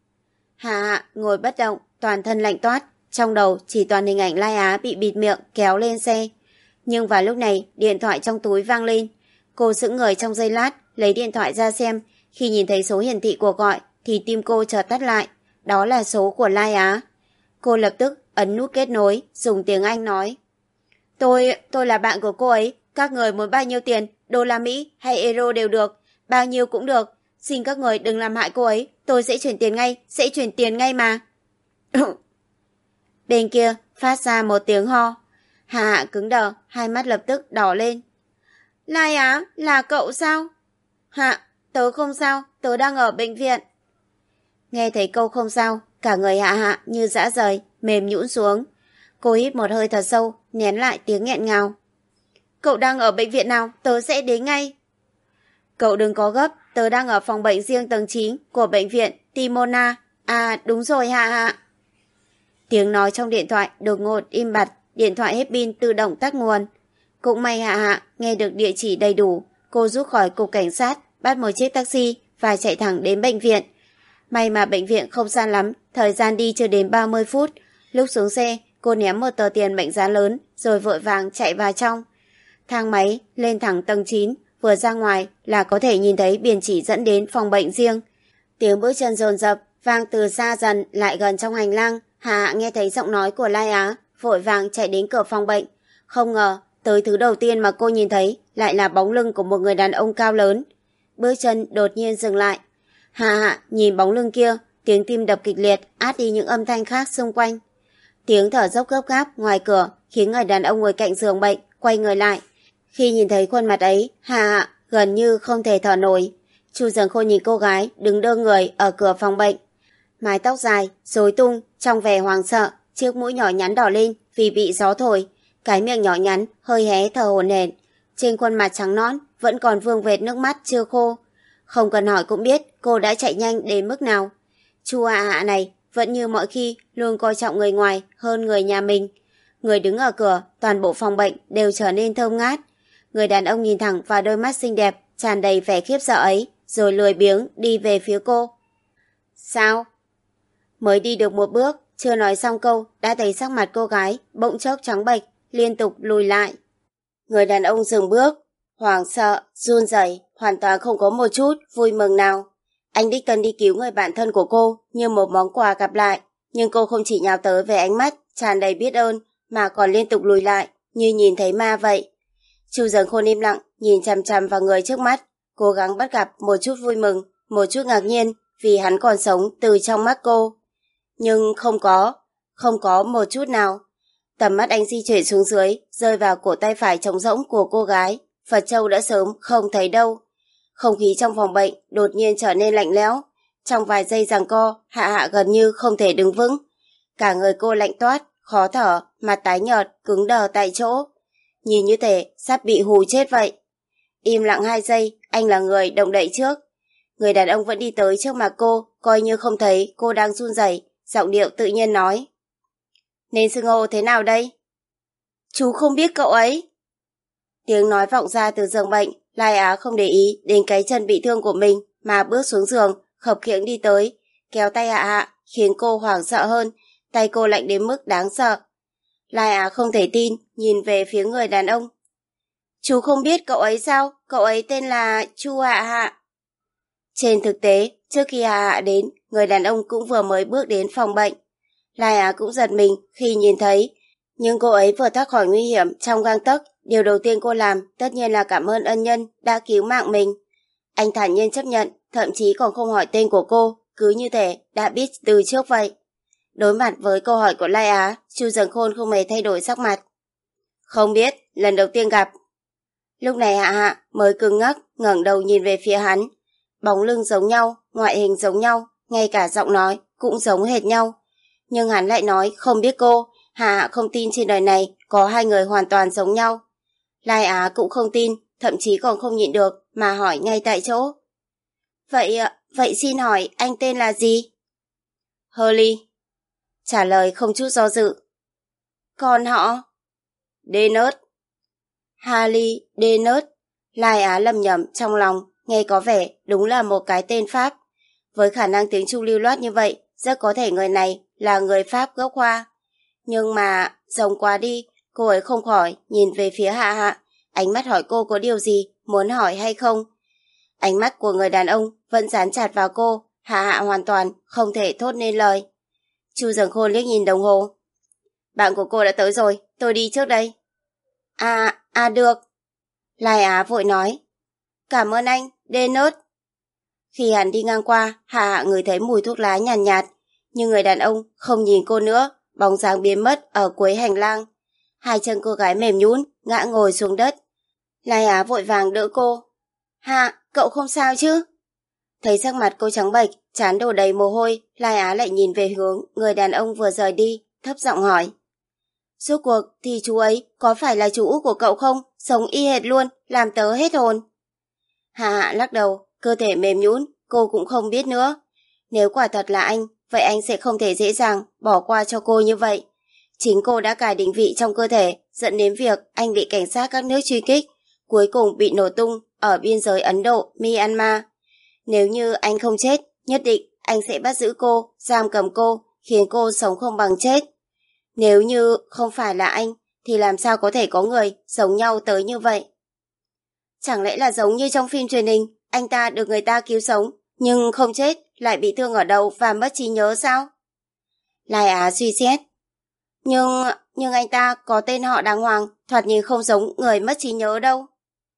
Hạ ngồi bất động, toàn thân lạnh toát, trong đầu chỉ toàn hình ảnh Lai Á bị bịt miệng kéo lên xe. Nhưng vào lúc này điện thoại trong túi vang lên. Cô sững người trong giây lát, lấy điện thoại ra xem. Khi nhìn thấy số hiển thị cuộc gọi thì tim cô chợt tắt lại. Đó là số của Lai Á. Cô lập tức ấn nút kết nối, dùng tiếng Anh nói, Tôi, tôi là bạn của cô ấy. Các người muốn bao nhiêu tiền, đô la Mỹ hay euro đều được. Bao nhiêu cũng được. Xin các người đừng làm hại cô ấy. Tôi sẽ chuyển tiền ngay, sẽ chuyển tiền ngay mà. Bên kia phát ra một tiếng ho. Hạ Hạ cứng đờ, hai mắt lập tức đỏ lên. Lai Á, là cậu sao? Hạ, tớ không sao, tớ đang ở bệnh viện. Nghe thấy câu không sao, cả người Hạ Hạ như dã rời, mềm nhũn xuống. Cô hít một hơi thật sâu, nén lại tiếng nghẹn ngào. Cậu đang ở bệnh viện nào, tớ sẽ đến ngay. Cậu đừng có gấp, tớ đang ở phòng bệnh riêng tầng chín của bệnh viện Timona. À đúng rồi Hạ Hạ. Tiếng nói trong điện thoại đột ngột im bặt, điện thoại hết pin tự động tắt nguồn. Cũng may Hạ Hạ nghe được địa chỉ đầy đủ, cô rút khỏi cục cảnh sát, bắt một chiếc taxi và chạy thẳng đến bệnh viện. May mà bệnh viện không xa lắm, thời gian đi chưa đến ba mươi phút. Lúc xuống xe, cô ném một tờ tiền mệnh giá lớn rồi vội vàng chạy vào trong. Thang máy lên thẳng tầng chín, vừa ra ngoài là có thể nhìn thấy biển chỉ dẫn đến phòng bệnh riêng. Tiếng bước chân dồn dập vang từ xa dần lại gần trong hành lang. Hạ Hạ nghe thấy giọng nói của Lai Á, vội vàng chạy đến cửa phòng bệnh. Không ngờ, tới thứ đầu tiên mà cô nhìn thấy lại là bóng lưng của một người đàn ông cao lớn. Bước chân đột nhiên dừng lại. Hạ Hạ nhìn bóng lưng kia, tiếng tim đập kịch liệt át đi những âm thanh khác xung quanh. Tiếng thở dốc gấp gáp ngoài cửa khiến người đàn ông ngồi cạnh giường bệnh quay người lại. Khi nhìn thấy khuôn mặt ấy, Hạ Hạ gần như không thể thở nổi. Chu Dần Khôn nhìn cô gái đứng đơ người ở cửa phòng bệnh. Mái tóc dài, rối tung, trong vẻ hoảng sợ, chiếc mũi nhỏ nhắn đỏ lên vì bị gió thổi. Cái miệng nhỏ nhắn, hơi hé thở hổn hển. Trên khuôn mặt trắng nõn vẫn còn vương vệt nước mắt chưa khô. Không cần hỏi cũng biết cô đã chạy nhanh đến mức nào. Chu Hạ Hạ này vẫn như mọi khi luôn coi trọng người ngoài hơn người nhà mình. Người đứng ở cửa, toàn bộ phòng bệnh đều trở nên thơm ngát. Người đàn ông nhìn thẳng vào đôi mắt xinh đẹp, tràn đầy vẻ khiếp sợ ấy, rồi lười biếng đi về phía cô. Sao? Mới đi được một bước, Chưa nói xong câu, đã thấy sắc mặt cô gái bỗng chốc trắng bệch, liên tục lùi lại. Người đàn ông dừng bước, hoảng sợ, run rẩy, hoàn toàn không có một chút vui mừng nào. Anh đích thân đi cứu người bạn thân của cô như một món quà gặp lại, nhưng cô không chỉ nhào tới với ánh mắt tràn đầy biết ơn, mà còn liên tục lùi lại, như nhìn thấy ma vậy. Chu Dần Khôn im lặng, nhìn chằm chằm vào người trước mắt, cố gắng bắt gặp một chút vui mừng, một chút ngạc nhiên vì hắn còn sống từ trong mắt cô. Nhưng không có, không có một chút nào. Tầm mắt anh di chuyển xuống dưới, rơi vào cổ tay phải trống rỗng của cô gái. Phật châu đã sớm không thấy đâu. Không khí trong phòng bệnh đột nhiên trở nên lạnh lẽo. Trong vài giây giằng co, Hạ Hạ gần như không thể đứng vững. Cả người cô lạnh toát, khó thở, mặt tái nhợt, cứng đờ tại chỗ. Nhìn như thể sắp bị hù chết vậy. Im lặng hai giây, anh là người động đậy trước. Người đàn ông vẫn đi tới trước mặt cô, coi như không thấy cô đang run rẩy, giọng điệu tự nhiên nói. Nên xưng hô thế nào đây? Chú không biết cậu ấy. Tiếng nói vọng ra từ giường bệnh, Lai Á không để ý đến cái chân bị thương của mình mà bước xuống giường, khập khiễng đi tới, kéo tay Hạ Hạ, khiến cô hoảng sợ hơn, tay cô lạnh đến mức đáng sợ. Lai Á không thể tin, nhìn về phía người đàn ông. Chú không biết cậu ấy sao? Cậu ấy tên là Chu Hạ Hạ. Trên thực tế, trước khi Hạ Hạ đến, người đàn ông cũng vừa mới bước đến phòng bệnh. Lai Á cũng giật mình khi nhìn thấy, nhưng cô ấy vừa thoát khỏi nguy hiểm trong gang tấc, điều đầu tiên cô làm tất nhiên là cảm ơn ân nhân đã cứu mạng mình. Anh thản nhiên chấp nhận, thậm chí còn không hỏi tên của cô, cứ như thể đã biết từ trước vậy. Đối mặt với câu hỏi của Lai Á, Chu Dần Khôn không hề thay đổi sắc mặt. Không biết, lần đầu tiên gặp. Lúc này Hạ Hạ mới cứng ngắc, ngẩng đầu nhìn về phía hắn. Bóng lưng giống nhau, ngoại hình giống nhau, ngay cả giọng nói cũng giống hệt nhau. Nhưng hắn lại nói không biết cô. Hạ Hạ không tin trên đời này có hai người hoàn toàn giống nhau. Lai Á cũng không tin, thậm chí còn không nhịn được mà hỏi ngay tại chỗ. Vậy, vậy xin hỏi anh tên là gì? Hurley. Trả lời không chút do dự. Còn họ? Dennis. Harley Dennis. Lai Á lầm nhầm trong lòng, nghe có vẻ đúng là một cái tên Pháp. Với khả năng tiếng Trung lưu loát như vậy, rất có thể người này là người Pháp gốc Hoa. Nhưng mà, giống quá đi, cô ấy không khỏi nhìn về phía Hạ Hạ, ánh mắt hỏi cô có điều gì muốn hỏi hay không. Ánh mắt của người đàn ông vẫn dán chặt vào cô, Hạ Hạ hoàn toàn không thể thốt nên lời. Chu Dần Khôn liếc nhìn đồng hồ. Bạn của cô đã tới rồi, tôi đi trước đây. À, à được. Lai Á vội nói. Cảm ơn anh, Dennis. Khi hắn đi ngang qua, Hạ Hạ ngửi thấy mùi thuốc lá nhàn nhạt, nhạt, nhưng người đàn ông không nhìn cô nữa, bóng dáng biến mất ở cuối hành lang. Hai chân cô gái mềm nhũn, ngã ngồi xuống đất. Lai Á vội vàng đỡ cô. Hạ, cậu không sao chứ? Thấy sắc mặt cô trắng bệch, trán đổ đầy mồ hôi, Lai Á lại nhìn về hướng người đàn ông vừa rời đi, thấp giọng hỏi. Rốt cuộc thì chú ấy có phải là chú út của cậu không? Sống y hệt luôn, làm tớ hết hồn. Hạ Hạ lắc đầu, cơ thể mềm nhũn, cô cũng không biết nữa. Nếu quả thật là anh, vậy anh sẽ không thể dễ dàng bỏ qua cho cô như vậy. Chính cô đã cài định vị trong cơ thể, dẫn đến việc anh bị cảnh sát các nước truy kích, cuối cùng bị nổ tung ở biên giới Ấn Độ, Myanmar. Nếu như anh không chết, nhất định anh sẽ bắt giữ cô, giam cầm cô, khiến cô sống không bằng chết. Nếu như không phải là anh, thì làm sao có thể có người giống nhau tới như vậy? Chẳng lẽ là giống như trong phim truyền hình, anh ta được người ta cứu sống, nhưng không chết, lại bị thương ở đầu và mất trí nhớ sao? Lai Á suy xét. Nhưng, nhưng anh ta có tên họ đàng hoàng, thoạt nhìn không giống người mất trí nhớ đâu.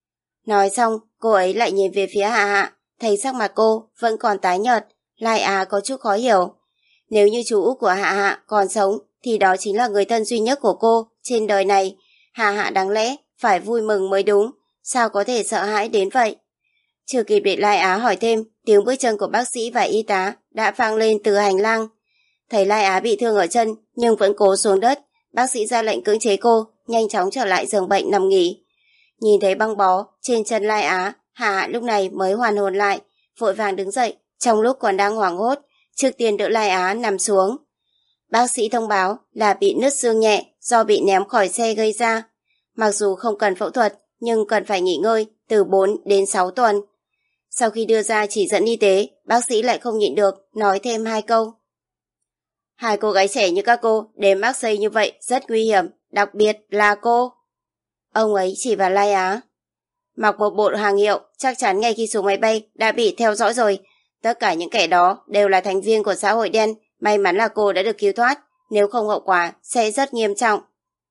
Nói xong, cô ấy lại nhìn về phía Hạ Hạ, thấy sắc mặt cô vẫn còn tái nhợt, Lai Á có chút khó hiểu. Nếu như chú út của Hạ Hạ còn sống, thì đó chính là người thân duy nhất của cô trên đời này. Hạ Hạ đáng lẽ phải vui mừng mới đúng, sao có thể sợ hãi đến vậy? Chưa kịp để Lai Á hỏi thêm, tiếng bước chân của bác sĩ và y tá đã vang lên từ hành lang. Thấy Lai Á bị thương ở chân nhưng vẫn cố xuống đất, bác sĩ ra lệnh cưỡng chế cô nhanh chóng trở lại giường bệnh nằm nghỉ. Nhìn thấy băng bó trên chân Lai Á, Hạ Hạ lúc này mới hoàn hồn lại, vội vàng đứng dậy trong lúc còn đang hoảng hốt, trước tiên đỡ Lai Á nằm xuống. Bác sĩ thông báo là bị nứt xương nhẹ do bị ném khỏi xe gây ra. Mặc dù không cần phẫu thuật, nhưng cần phải nghỉ ngơi từ bốn đến sáu tuần. Sau khi đưa ra chỉ dẫn y tế, bác sĩ lại không nhịn được, nói thêm hai câu. Hai cô gái trẻ như các cô đến Marseille như vậy rất nguy hiểm, đặc biệt là cô. Ông ấy chỉ vào Lai Á. Mặc một bộ hàng hiệu, chắc chắn ngay khi xuống máy bay đã bị theo dõi rồi. Tất cả những kẻ đó đều là thành viên của xã hội đen, may mắn là cô đã được cứu thoát, nếu không hậu quả sẽ rất nghiêm trọng.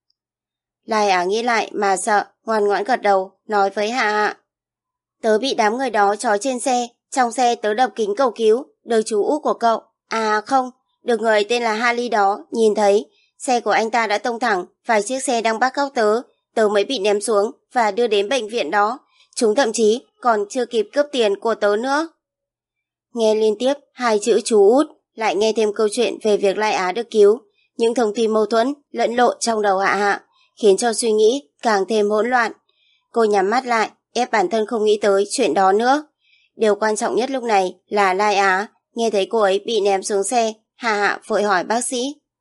Lai Á nghĩ lại mà sợ, ngoan ngoãn gật đầu, nói với Hạ Hạ. Tớ bị đám người đó trói trên xe, trong xe tớ đập kính cầu cứu, được chú út của cậu, à không, được người tên là Harley đó, nhìn thấy, xe của anh ta đã tông thẳng, vài chiếc xe đang bắt cóc tớ, tớ mới bị ném xuống và đưa đến bệnh viện đó, chúng thậm chí còn chưa kịp cướp tiền của tớ nữa. Nghe liên tiếp hai chữ chú út, lại nghe thêm câu chuyện về việc Lai Á được cứu, những thông tin mâu thuẫn lẫn lộn trong đầu Hạ Hạ, khiến cho suy nghĩ càng thêm hỗn loạn. Cô nhắm mắt lại, ép bản thân không nghĩ tới chuyện đó nữa. Điều quan trọng nhất lúc này là Lai Á, nghe thấy cô ấy bị ném xuống xe, Hạ Hạ vội hỏi bác sĩ.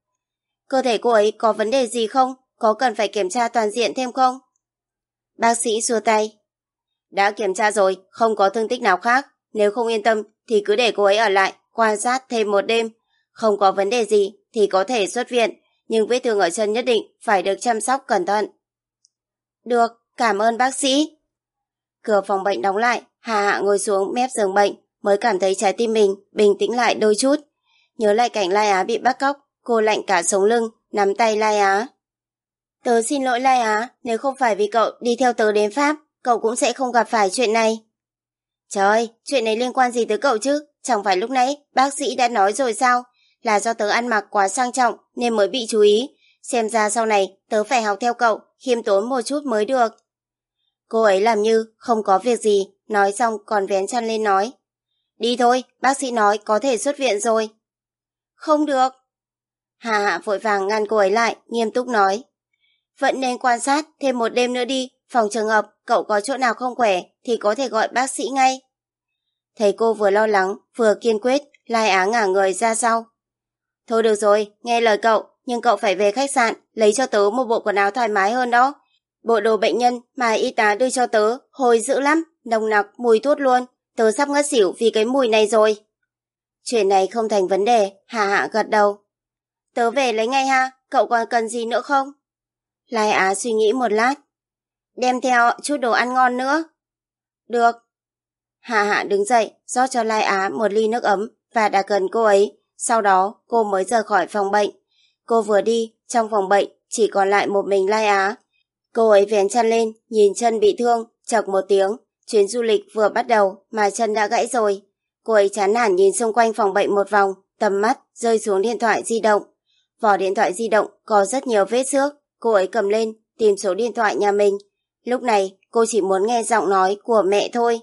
Cơ thể cô ấy có vấn đề gì không? Có cần phải kiểm tra toàn diện thêm không? Bác sĩ xua tay. Đã kiểm tra rồi, không có thương tích nào khác. Nếu không yên tâm thì cứ để cô ấy ở lại, quan sát thêm một đêm. Không có vấn đề gì thì có thể xuất viện, nhưng vết thương ở chân nhất định phải được chăm sóc cẩn thận. Được, cảm ơn bác sĩ. Cửa phòng bệnh đóng lại, Hạ Hạ ngồi xuống mép giường bệnh, mới cảm thấy trái tim mình bình tĩnh lại đôi chút. Nhớ lại cảnh Lai Á bị bắt cóc, cô lạnh cả sống lưng, nắm tay Lai Á. Tớ xin lỗi Lai Á, nếu không phải vì cậu đi theo tớ đến Pháp, cậu cũng sẽ không gặp phải chuyện này. Trời ơi, chuyện này liên quan gì tới cậu chứ? Chẳng phải lúc nãy bác sĩ đã nói rồi sao? Là do tớ ăn mặc quá sang trọng nên mới bị chú ý. Xem ra sau này tớ phải học theo cậu, khiêm tốn một chút mới được. Cô ấy làm như không có việc gì, nói xong còn vén chăn lên nói. Đi thôi, bác sĩ nói có thể xuất viện rồi. Không được. Hà Hạ vội vàng ngăn cô ấy lại, nghiêm túc nói. Vẫn nên quan sát thêm một đêm nữa đi, phòng trường hợp cậu có chỗ nào không khỏe thì có thể gọi bác sĩ ngay. Thấy cô vừa lo lắng, vừa kiên quyết, Lai Á ngả người ra sau. Thôi được rồi, nghe lời cậu, nhưng cậu phải về khách sạn, lấy cho tớ một bộ quần áo thoải mái hơn đó. Bộ đồ bệnh nhân mà y tá đưa cho tớ, hôi dữ lắm, nồng nặc, mùi thuốc luôn, tớ sắp ngất xỉu vì cái mùi này rồi. Chuyện này không thành vấn đề, Hạ Hạ gật đầu. Tớ về lấy ngay ha, cậu còn cần gì nữa không? Lai Á suy nghĩ một lát. Đem theo chút đồ ăn ngon nữa. Được. Hạ Hạ đứng dậy, rót cho Lai Á một ly nước ấm và đặt gần cô ấy. Sau đó cô mới rời khỏi phòng bệnh. Cô vừa đi, trong phòng bệnh chỉ còn lại một mình Lai Á. Cô ấy vén chăn lên, nhìn chân bị thương, chậc một tiếng. Chuyến du lịch vừa bắt đầu mà chân đã gãy rồi. Cô ấy chán nản nhìn xung quanh phòng bệnh một vòng, tầm mắt rơi xuống điện thoại di động. Vỏ điện thoại di động có rất nhiều vết xước. Cô ấy cầm lên, tìm số điện thoại nhà mình. Lúc này cô chỉ muốn nghe giọng nói của mẹ thôi.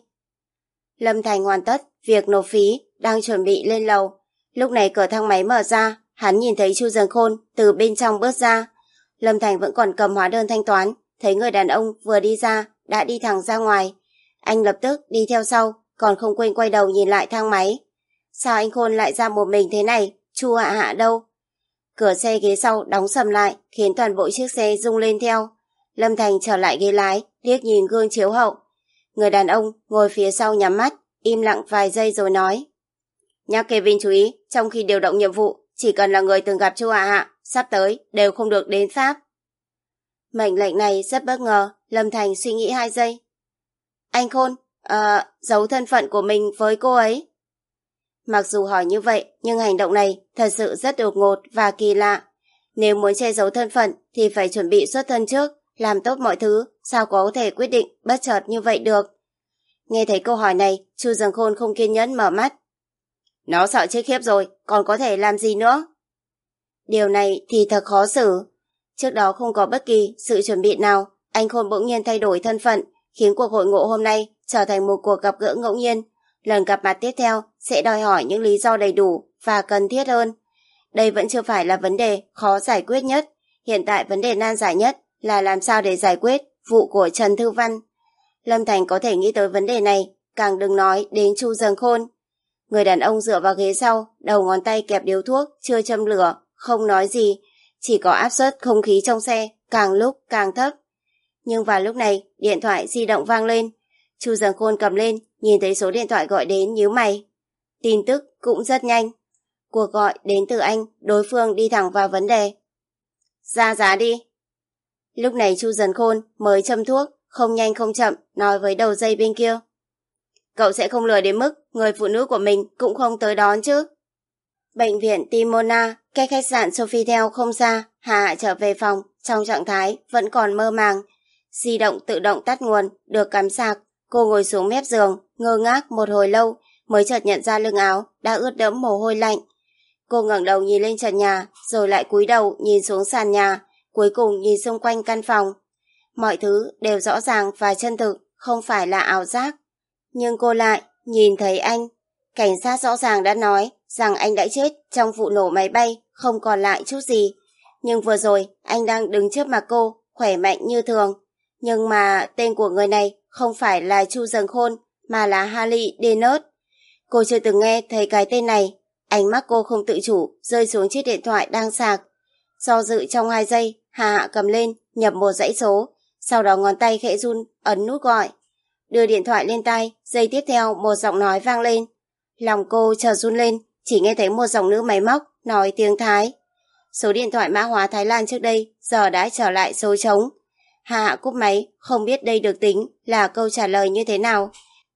Lâm Thành hoàn tất việc nộp phí, đang chuẩn bị lên lầu. Lúc này cửa thang máy mở ra, hắn nhìn thấy Chu Dần Khôn từ bên trong bước ra. Lâm Thành vẫn còn cầm hóa đơn thanh toán, thấy người đàn ông vừa đi ra, đã đi thẳng ra ngoài. Anh lập tức đi theo sau, còn không quên quay đầu nhìn lại thang máy. Sao anh Khôn lại ra một mình thế này, Chu Hạ Hạ đâu? Cửa xe ghế sau đóng sầm lại, khiến toàn bộ chiếc xe rung lên theo. Lâm Thành trở lại ghế lái, liếc nhìn gương chiếu hậu. Người đàn ông ngồi phía sau nhắm mắt, im lặng vài giây rồi nói. Nhắc Kevin chú ý, trong khi điều động nhiệm vụ, chỉ cần là người từng gặp Chu Hạ Hạ, sắp tới đều không được đến Pháp. Mệnh lệnh này rất bất ngờ, Lâm Thành suy nghĩ hai giây. Anh Khôn, à, giấu thân phận của mình với cô ấy. Mặc dù hỏi như vậy, nhưng hành động này thật sự rất đột ngột và kỳ lạ. Nếu muốn che giấu thân phận thì phải chuẩn bị xuất thân trước, làm tốt mọi thứ, sao có thể quyết định bất chợt như vậy được. Nghe thấy câu hỏi này, Chu Dần Khôn không kiên nhẫn mở mắt. Nó sợ chết khiếp rồi, còn có thể làm gì nữa? Điều này thì thật khó xử. Trước đó không có bất kỳ sự chuẩn bị nào, anh Khôn bỗng nhiên thay đổi thân phận, khiến cuộc hội ngộ hôm nay trở thành một cuộc gặp gỡ ngẫu nhiên. Lần gặp mặt tiếp theo sẽ đòi hỏi những lý do đầy đủ và cần thiết hơn. Đây vẫn chưa phải là vấn đề khó giải quyết nhất. Hiện tại vấn đề nan giải nhất là làm sao để giải quyết vụ của Trần Thư Văn. Lâm Thành có thể nghĩ tới vấn đề này, càng đừng nói đến Chu Dần Khôn. Người đàn ông dựa vào ghế sau, đầu ngón tay kẹp điếu thuốc, chưa châm lửa, không nói gì, chỉ có áp suất không khí trong xe càng lúc càng thấp. Nhưng vào lúc này, điện thoại di động vang lên. Chu Dần Khôn cầm lên, nhìn thấy số điện thoại gọi đến nhíu mày. Tin tức cũng rất nhanh. cuộc gọi đến từ anh, đối phương đi thẳng vào vấn đề. Ra giá đi. Lúc này Chu Dần Khôn mới châm thuốc, không nhanh không chậm, nói với đầu dây bên kia. Cậu sẽ không lừa đến mức người phụ nữ của mình cũng không tới đón chứ. Bệnh viện Timona, cách khách sạn Sofitel không xa, Hà Hạ trở về phòng, trong trạng thái vẫn còn mơ màng. Di động tự động tắt nguồn, được cắm sạc. Cô ngồi xuống mép giường, ngơ ngác một hồi lâu, mới chợt nhận ra lưng áo đã ướt đẫm mồ hôi lạnh. Cô ngẩng đầu nhìn lên trần nhà, rồi lại cúi đầu nhìn xuống sàn nhà, cuối cùng nhìn xung quanh căn phòng. Mọi thứ đều rõ ràng và chân thực, không phải là ảo giác. Nhưng cô lại nhìn thấy anh. Cảnh sát rõ ràng đã nói rằng anh đã chết trong vụ nổ máy bay, không còn lại chút gì. Nhưng vừa rồi anh đang đứng trước mặt cô, khỏe mạnh như thường. Nhưng mà tên của người này không phải là Chu Dần Khôn, mà là Harley Dennis. Cô chưa từng nghe thấy cái tên này. Ánh mắt cô không tự chủ rơi xuống chiếc điện thoại đang sạc. Do dự trong hai giây, Hà Hạ cầm lên, nhập một dãy số. Sau đó ngón tay khẽ run, ấn nút gọi. Đưa điện thoại lên tai, giây tiếp theo một giọng nói vang lên. Lòng cô chợt run lên, chỉ nghe thấy một giọng nữ máy móc nói tiếng Thái. Số điện thoại mã hóa Thái Lan trước đây giờ đã trở lại số trống. Hà Hạ cúp máy, không biết đây được tính là câu trả lời như thế nào.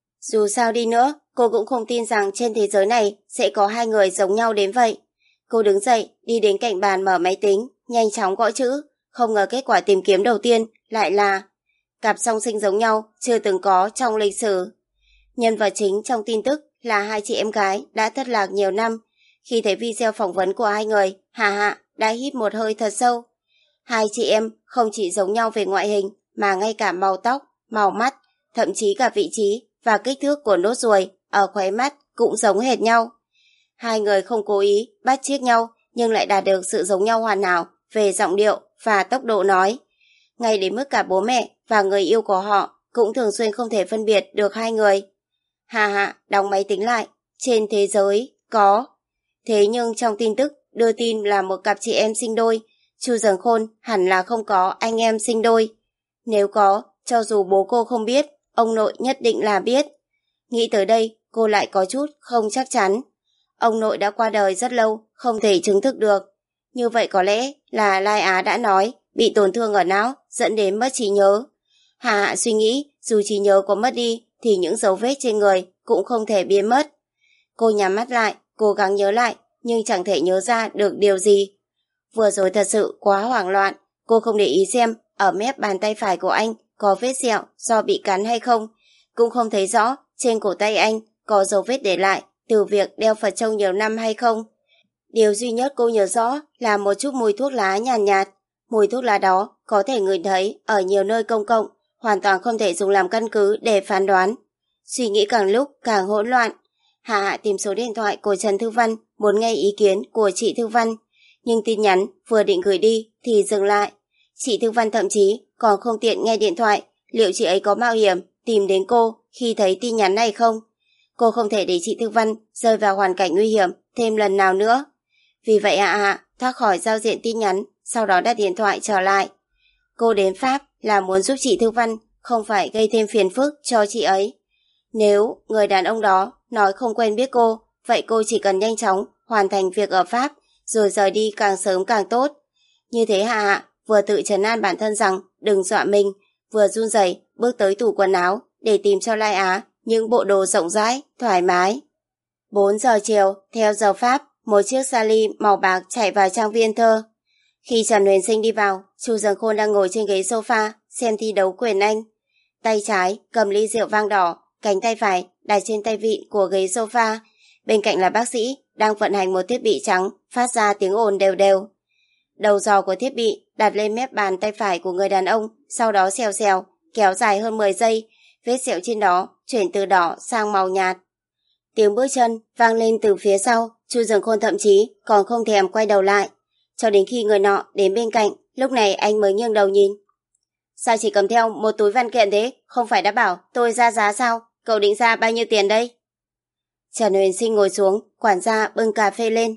Dù sao đi nữa, cô cũng không tin rằng trên thế giới này sẽ có hai người giống nhau đến vậy. Cô đứng dậy, đi đến cạnh bàn mở máy tính, nhanh chóng gõ chữ. Không ngờ kết quả tìm kiếm đầu tiên lại là cặp song sinh giống nhau chưa từng có trong lịch sử. Nhân vật chính trong tin tức là hai chị em gái đã thất lạc nhiều năm. Khi thấy video phỏng vấn của hai người, Hà Hạ đã hít một hơi thật sâu. Hai chị em không chỉ giống nhau về ngoại hình, mà ngay cả màu tóc, màu mắt, thậm chí cả vị trí và kích thước của nốt ruồi ở khóe mắt cũng giống hệt nhau. Hai người không cố ý bắt chước nhau, nhưng lại đạt được sự giống nhau hoàn hảo về giọng điệu và tốc độ nói. Ngay đến mức cả bố mẹ và người yêu của họ cũng thường xuyên không thể phân biệt được hai người. Hà Hạ đóng máy tính lại. Trên thế giới có. Thế nhưng trong tin tức đưa tin là một cặp chị em sinh đôi. Chu Dần Khôn hẳn là không có anh em sinh đôi. Nếu có, cho dù bố cô không biết, ông nội nhất định là biết. Nghĩ tới đây, cô lại có chút không chắc chắn. Ông nội đã qua đời rất lâu, không thể chứng thực được. Như vậy có lẽ là Lai Á đã nói bị tổn thương ở não dẫn đến mất trí nhớ. Hà Hạ suy nghĩ dù trí nhớ có mất đi thì những dấu vết trên người cũng không thể biến mất. Cô nhắm mắt lại, cố gắng nhớ lại, nhưng chẳng thể nhớ ra được điều gì. Vừa rồi thật sự quá hoảng loạn. Cô không để ý xem ở mép bàn tay phải của anh có vết sẹo do bị cắn hay không. Cũng không thấy rõ trên cổ tay anh có dấu vết để lại từ việc đeo Phật trông nhiều năm hay không. Điều duy nhất cô nhớ rõ là một chút mùi thuốc lá nhàn nhạt, nhạt. Mùi thuốc lá đó có thể ngửi thấy ở nhiều nơi công cộng, hoàn toàn không thể dùng làm căn cứ để phán đoán. Suy nghĩ càng lúc càng hỗn loạn. Hà Hạ tìm số điện thoại của Trần Thư Văn, muốn nghe ý kiến của chị Thư Văn. Nhưng tin nhắn vừa định gửi đi thì dừng lại. Chị Thư Văn thậm chí còn không tiện nghe điện thoại. Liệu chị ấy có mạo hiểm tìm đến cô khi thấy tin nhắn này không? Cô không thể để chị Thư Văn rơi vào hoàn cảnh nguy hiểm thêm lần nào nữa. Vì vậy Hạ Hạ thoát khỏi giao diện tin nhắn, sau đó đặt điện thoại trở lại. Cô đến Pháp là muốn giúp chị Thư Văn, không phải gây thêm phiền phức cho chị ấy. Nếu người đàn ông đó nói không quen biết cô, vậy cô chỉ cần nhanh chóng hoàn thành việc ở Pháp, rồi rời đi càng sớm càng tốt. Như thế Hạ Hạ vừa tự trấn an bản thân rằng đừng dọa mình, vừa run rẩy bước tới tủ quần áo để tìm cho Lai Á những bộ đồ rộng rãi, thoải mái. bốn giờ chiều, theo giờ Pháp, một chiếc Sally màu bạc chạy vào trang viên thơ. Khi Trần Huyền Sinh đi vào, Chu Dần Khôn đang ngồi trên ghế sofa xem thi đấu quyền Anh. Tay trái cầm ly rượu vang đỏ, cánh tay phải đặt trên tay vịn của ghế sofa. Bên cạnh là bác sĩ đang vận hành một thiết bị trắng phát ra tiếng ồn đều đều. Đầu giò của thiết bị đặt lên mép bàn tay phải của người đàn ông, sau đó xèo xèo kéo dài hơn mười giây, vết sẹo trên đó chuyển từ đỏ sang màu nhạt. Tiếng bước chân vang lên từ phía sau, Chu Dần Khôn thậm chí còn không thèm quay đầu lại. Cho đến khi người nọ đến bên cạnh, lúc này anh mới nghiêng đầu nhìn. Sao chỉ cầm theo một túi văn kiện thế? Không phải đã bảo tôi ra giá sao? Cậu định ra bao nhiêu tiền đây? Trần Huyền Sinh ngồi xuống, quản gia bưng cà phê lên.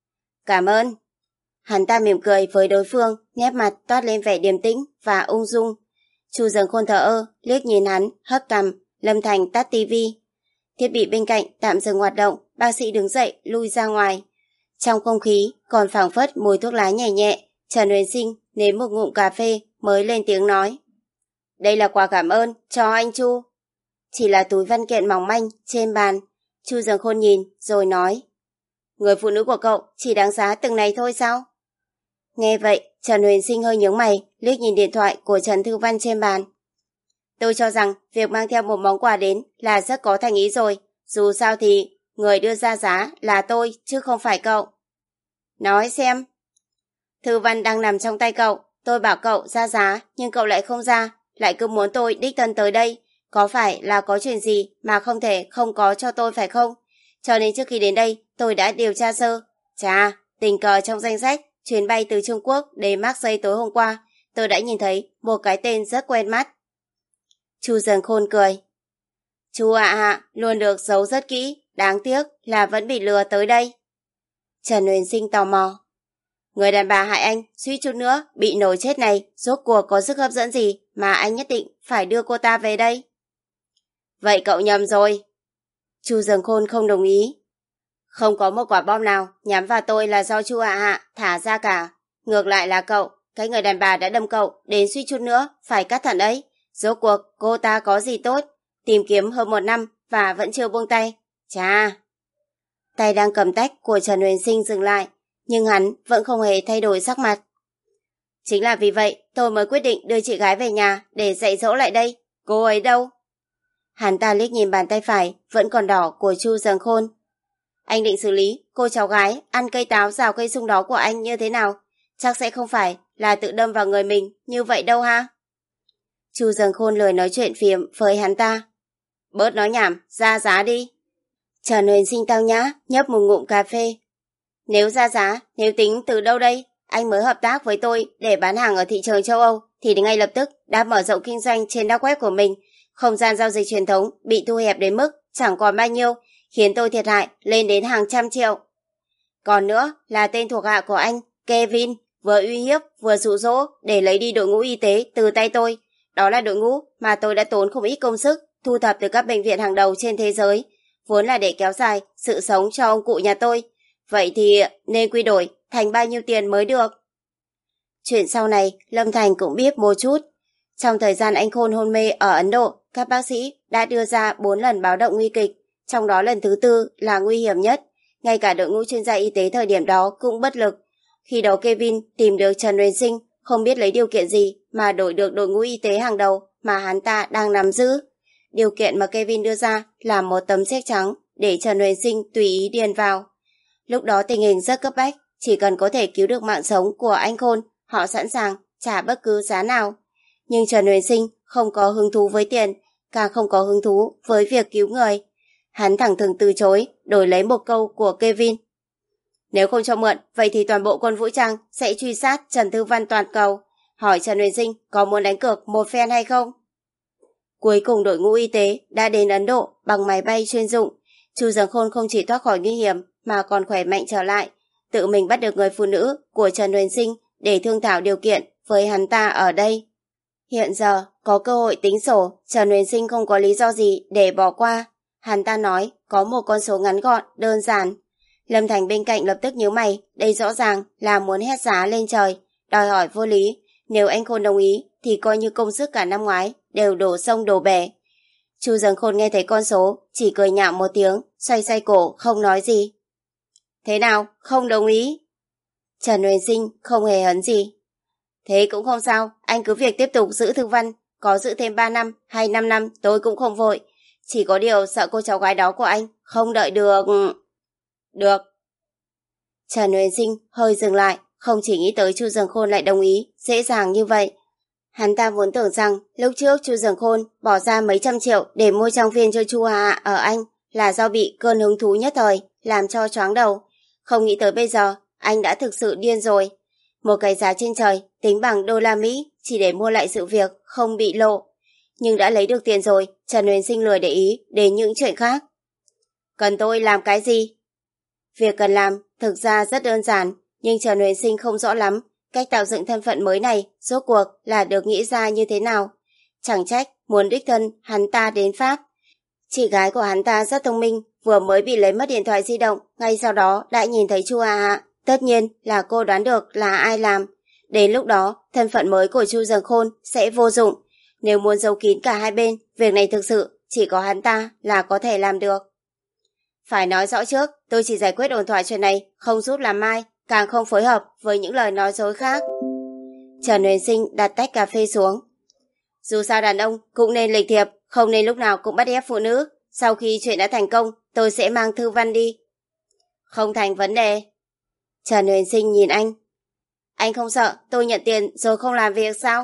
Cảm ơn. Hắn ta mỉm cười với đối phương, nét mặt toát lên vẻ điềm tĩnh và ung dung. Chu Dần Khôn thờ ơ, liếc nhìn hắn, hất cằm. Lâm Thành tắt tivi. Thiết bị bên cạnh tạm dừng hoạt động, bác sĩ đứng dậy lui ra ngoài. Trong không khí còn phảng phất mùi thuốc lá nhẹ nhẹ. Trần Huyền Sinh nếm một ngụm cà phê mới lên tiếng nói. Đây là quà cảm ơn cho anh Chu. Chỉ là túi văn kiện mỏng manh trên bàn. Chu Dường Khôn nhìn rồi nói. Người phụ nữ của cậu chỉ đáng giá từng này thôi sao? Nghe vậy, Trần Huyền Sinh hơi nhướng mày, liếc nhìn điện thoại của Trần Thư Văn trên bàn. Tôi cho rằng việc mang theo một món quà đến là rất có thành ý rồi. Dù sao thì người đưa ra giá là tôi chứ không phải cậu. Nói xem. Thư Văn đang nằm trong tay cậu. Tôi bảo cậu ra giá nhưng cậu lại không ra. Lại cứ muốn tôi đích thân tới đây. Có phải là có chuyện gì mà không thể không có cho tôi phải không? Cho nên trước khi đến đây tôi đã điều tra sơ. Chà, tình cờ trong danh sách chuyến bay từ Trung Quốc đến Marseille tối hôm qua, tôi đã nhìn thấy một cái tên rất quen mắt. Chu Dường Khôn cười. Chu ạ ạ, luôn được giấu rất kỹ, đáng tiếc là vẫn bị lừa tới đây. Trần Huyền Sinh tò mò. Người đàn bà hại anh, suýt chút nữa bị nổi chết này, rốt cuộc có sức hấp dẫn gì mà anh nhất định phải đưa cô ta về đây? Vậy cậu nhầm rồi. Chu Dường Khôn không đồng ý. Không có một quả bom nào nhắm vào tôi là do Chu ạ ạ thả ra cả. Ngược lại là cậu, cái người đàn bà đã đâm cậu đến suýt chút nữa phải cắt thận ấy. Rốt cuộc cô ta có gì tốt? Tìm kiếm hơn một năm và vẫn chưa buông tay. Chà. Tay đang cầm tách của Trần Huyền Sinh dừng lại, nhưng hắn vẫn không hề thay đổi sắc mặt. Chính là vì vậy tôi mới quyết định đưa chị gái về nhà để dạy dỗ lại đây. Cô ấy đâu? Hắn ta liếc nhìn bàn tay phải vẫn còn đỏ của Chu Dường Khôn. Anh định xử lý cô cháu gái ăn cây táo rào cây sung đó của anh như thế nào? Chắc sẽ không phải là tự đâm vào người mình như vậy đâu ha? Chu Dường Khôn lười nói chuyện phiếm với hắn ta. Bớt nói nhảm, ra giá đi. Trần Huyền Sinh tao nhã nhấp một ngụm cà phê. Nếu ra giá, nếu tính từ đâu đây? Anh mới hợp tác với tôi để bán hàng ở thị trường châu Âu thì ngay lập tức đã mở rộng kinh doanh trên dark web của mình. Không gian giao dịch truyền thống bị thu hẹp đến mức chẳng còn bao nhiêu, khiến tôi thiệt hại lên đến hàng trăm triệu. Còn nữa là tên thuộc hạ của anh, Kevin, vừa uy hiếp vừa dụ dỗ để lấy đi đội ngũ y tế từ tay tôi. Đó là đội ngũ mà tôi đã tốn không ít công sức thu thập từ các bệnh viện hàng đầu trên thế giới, vốn là để kéo dài sự sống cho ông cụ nhà tôi. Vậy thì nên quy đổi thành bao nhiêu tiền mới được? Chuyện sau này Lâm Thành cũng biết một chút. Trong thời gian anh Khôn hôn mê ở Ấn Độ, các bác sĩ đã đưa ra bốn lần báo động nguy kịch, trong đó lần thứ tư là nguy hiểm nhất. Ngay cả đội ngũ chuyên gia y tế thời điểm đó cũng bất lực. Khi đó Kevin tìm được Trần Huyền Sinh, không biết lấy điều kiện gì mà đổi được đội ngũ y tế hàng đầu mà hắn ta đang nắm giữ. Điều kiện mà Kevin đưa ra là một tấm séc trắng để Trần Huyền Sinh tùy ý điền vào. Lúc đó tình hình rất cấp bách, chỉ cần có thể cứu được mạng sống của anh Khôn, họ sẵn sàng trả bất cứ giá nào. Nhưng Trần Huyền Sinh không có hứng thú với tiền, càng không có hứng thú với việc cứu người. Hắn thẳng thừng từ chối, đổi lấy một câu của Kevin. Nếu không cho mượn, vậy thì toàn bộ quân vũ trang sẽ truy sát Trần Thư Văn toàn cầu. Hỏi Trần Huyền Sinh có muốn đánh cược một phen hay không? Cuối cùng đội ngũ y tế đã đến Ấn Độ bằng máy bay chuyên dụng. Chu Dường Khôn không chỉ thoát khỏi nguy hiểm mà còn khỏe mạnh trở lại, tự mình bắt được người phụ nữ của Trần Huyền Sinh để thương thảo điều kiện với hắn ta ở đây. Hiện giờ có cơ hội tính sổ, Trần Huyền Sinh không có lý do gì để bỏ qua. Hắn ta nói có một con số ngắn gọn, đơn giản. Lâm Thành bên cạnh lập tức nhíu mày, đây rõ ràng là muốn hét giá lên trời, đòi hỏi vô lý. Nếu anh Khôn đồng ý thì coi như công sức cả năm ngoái đều đổ sông đổ bể. Chu Dường Khôn nghe thấy con số, chỉ cười nhạo một tiếng, xoay xoay cổ không nói gì. Thế nào, không đồng ý? Trần Huyền Sinh không hề hấn gì. Thế cũng không sao, anh cứ việc tiếp tục giữ Thư Văn, có giữ thêm ba năm hay năm năm tôi cũng không vội. Chỉ có điều sợ cô cháu gái đó của anh không đợi được. Được. Trần Huyền Sinh hơi dừng lại, không chỉ nghĩ tới Chu Dường Khôn lại đồng ý dễ dàng như vậy. Hắn ta vốn tưởng rằng lúc trước Chu Dường Khôn bỏ ra mấy trăm triệu để mua trang viên cho Chu Hà ở Anh là do bị cơn hứng thú nhất thời làm cho choáng đầu. Không nghĩ tới bây giờ anh đã thực sự điên rồi. Một cái giá trên trời tính bằng đô la Mỹ chỉ để mua lại sự việc không bị lộ. Nhưng đã lấy được tiền rồi, Trần Huyền Sinh lười để ý đến những chuyện khác. Cần tôi làm cái gì? Việc cần làm thực ra rất đơn giản, nhưng Trần Huyền Sinh không rõ lắm cách tạo dựng thân phận mới này rốt cuộc là được nghĩ ra như thế nào. Chẳng trách muốn đích thân hắn ta đến Pháp. Chị gái của hắn ta rất thông minh, vừa mới bị lấy mất điện thoại di động, ngay sau đó đã nhìn thấy Chu Hạ Hạ. Tất nhiên là cô đoán được là ai làm. Đến lúc đó, thân phận mới của Chu Dần Khôn sẽ vô dụng. Nếu muốn giấu kín cả hai bên, việc này thực sự chỉ có hắn ta là có thể làm được. Phải nói rõ trước, tôi chỉ giải quyết ổn thỏa chuyện này, không giúp làm mai, càng không phối hợp với những lời nói dối khác. Trần Huyền Sinh đặt tách cà phê xuống. Dù sao đàn ông cũng nên lịch thiệp, không nên lúc nào cũng bắt ép phụ nữ. Sau khi chuyện đã thành công, tôi sẽ mang Thư Văn đi. Không thành vấn đề. Trần Huyền Sinh nhìn anh. Anh không sợ tôi nhận tiền rồi không làm việc sao?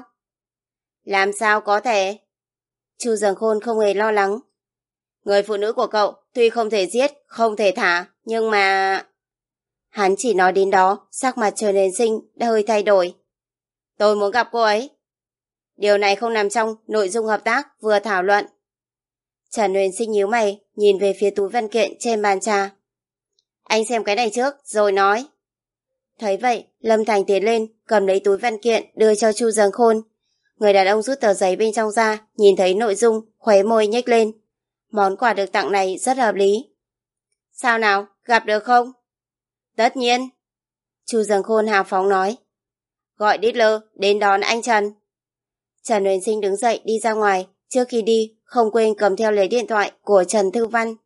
Làm sao có thể? Chu Dần Khôn không hề lo lắng. Người phụ nữ của cậu tuy không thể giết, không thể thả, nhưng mà... Hắn chỉ nói đến đó, sắc mặt Trần Huyền Sinh đã hơi thay đổi. Tôi muốn gặp cô ấy. Điều này không nằm trong nội dung hợp tác vừa thảo luận. Trần Huyền Sinh nhíu mày, nhìn về phía túi văn kiện trên bàn trà. Anh xem cái này trước, rồi nói. Thấy vậy, Lâm Thành tiến lên, cầm lấy túi văn kiện đưa cho Chu Dần Khôn. Người đàn ông rút tờ giấy bên trong ra, nhìn thấy nội dung, khóe môi nhếch lên. Món quà được tặng này rất hợp lý. Sao nào, gặp được không? Tất nhiên. Chu Dần Khôn hào phóng nói. Gọi Đít-lơ đến đón anh Trần. Trần Huyền Sinh đứng dậy đi ra ngoài, trước khi đi không quên cầm theo lấy điện thoại của Trần Thư Văn.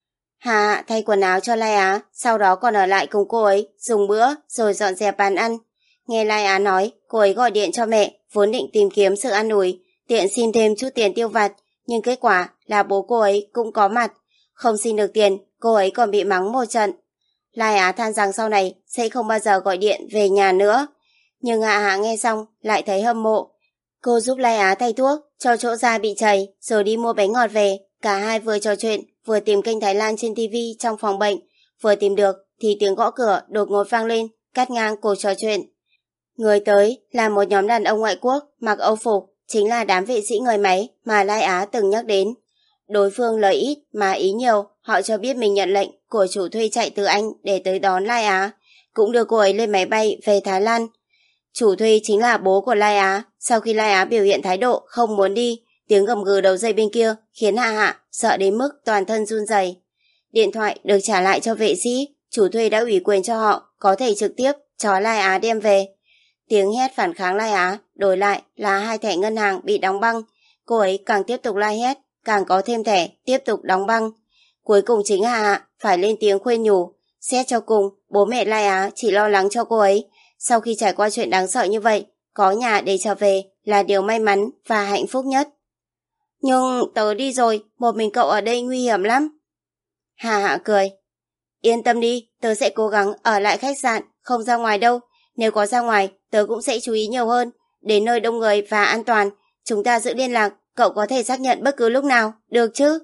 Hạ thay quần áo cho Lai Á, sau đó còn ở lại cùng cô ấy dùng bữa rồi dọn dẹp bàn ăn. Nghe Lai Á nói cô ấy gọi điện cho mẹ, vốn định tìm kiếm sự an ủi, tiện xin thêm chút tiền tiêu vặt, nhưng kết quả là bố cô ấy cũng có mặt, không xin được tiền, cô ấy còn bị mắng một trận. Lai Á than rằng sau này sẽ không bao giờ gọi điện về nhà nữa, nhưng Hạ Hạ nghe xong lại thấy hâm mộ. Cô giúp Lai Á thay thuốc cho chỗ da bị chảy rồi đi mua bánh ngọt về, cả hai vừa trò chuyện vừa tìm kênh Thái Lan trên ti vi trong phòng bệnh, vừa tìm được thì tiếng gõ cửa đột ngột vang lên, cắt ngang cuộc trò chuyện. Người tới là một nhóm đàn ông ngoại quốc mặc âu phục, chính là đám vệ sĩ người máy mà Lai Á từng nhắc đến. Đối phương lời ít mà ý nhiều, họ cho biết mình nhận lệnh của chủ thuê chạy từ Anh để tới đón Lai Á, cũng đưa cô ấy lên máy bay về Thái Lan. Chủ thuê chính là bố của Lai Á. Sau khi Lai Á biểu hiện thái độ không muốn đi, tiếng gầm gừ đầu dây bên kia khiến Hạ Hạ sợ đến mức toàn thân run rẩy. Điện thoại được trả lại cho vệ sĩ, chủ thuê đã ủy quyền cho họ có thể trực tiếp cho Lai Á đem về. Tiếng hét phản kháng Lai Á đổi lại là hai thẻ ngân hàng bị đóng băng. Cô ấy càng tiếp tục la hét, càng có thêm thẻ tiếp tục đóng băng. Cuối cùng chính Hạ Hạ phải lên tiếng khuyên nhủ. Xét cho cùng, bố mẹ Lai Á chỉ lo lắng cho cô ấy. Sau khi trải qua chuyện đáng sợ như vậy, có nhà để trở về là điều may mắn và hạnh phúc nhất. Nhưng tớ đi rồi, một mình cậu ở đây nguy hiểm lắm. Hạ Hạ cười. Yên tâm đi, tớ sẽ cố gắng ở lại khách sạn, không ra ngoài đâu. Nếu có ra ngoài, tớ cũng sẽ chú ý nhiều hơn. Đến nơi đông người và an toàn, chúng ta giữ liên lạc, cậu có thể xác nhận bất cứ lúc nào, được chứ?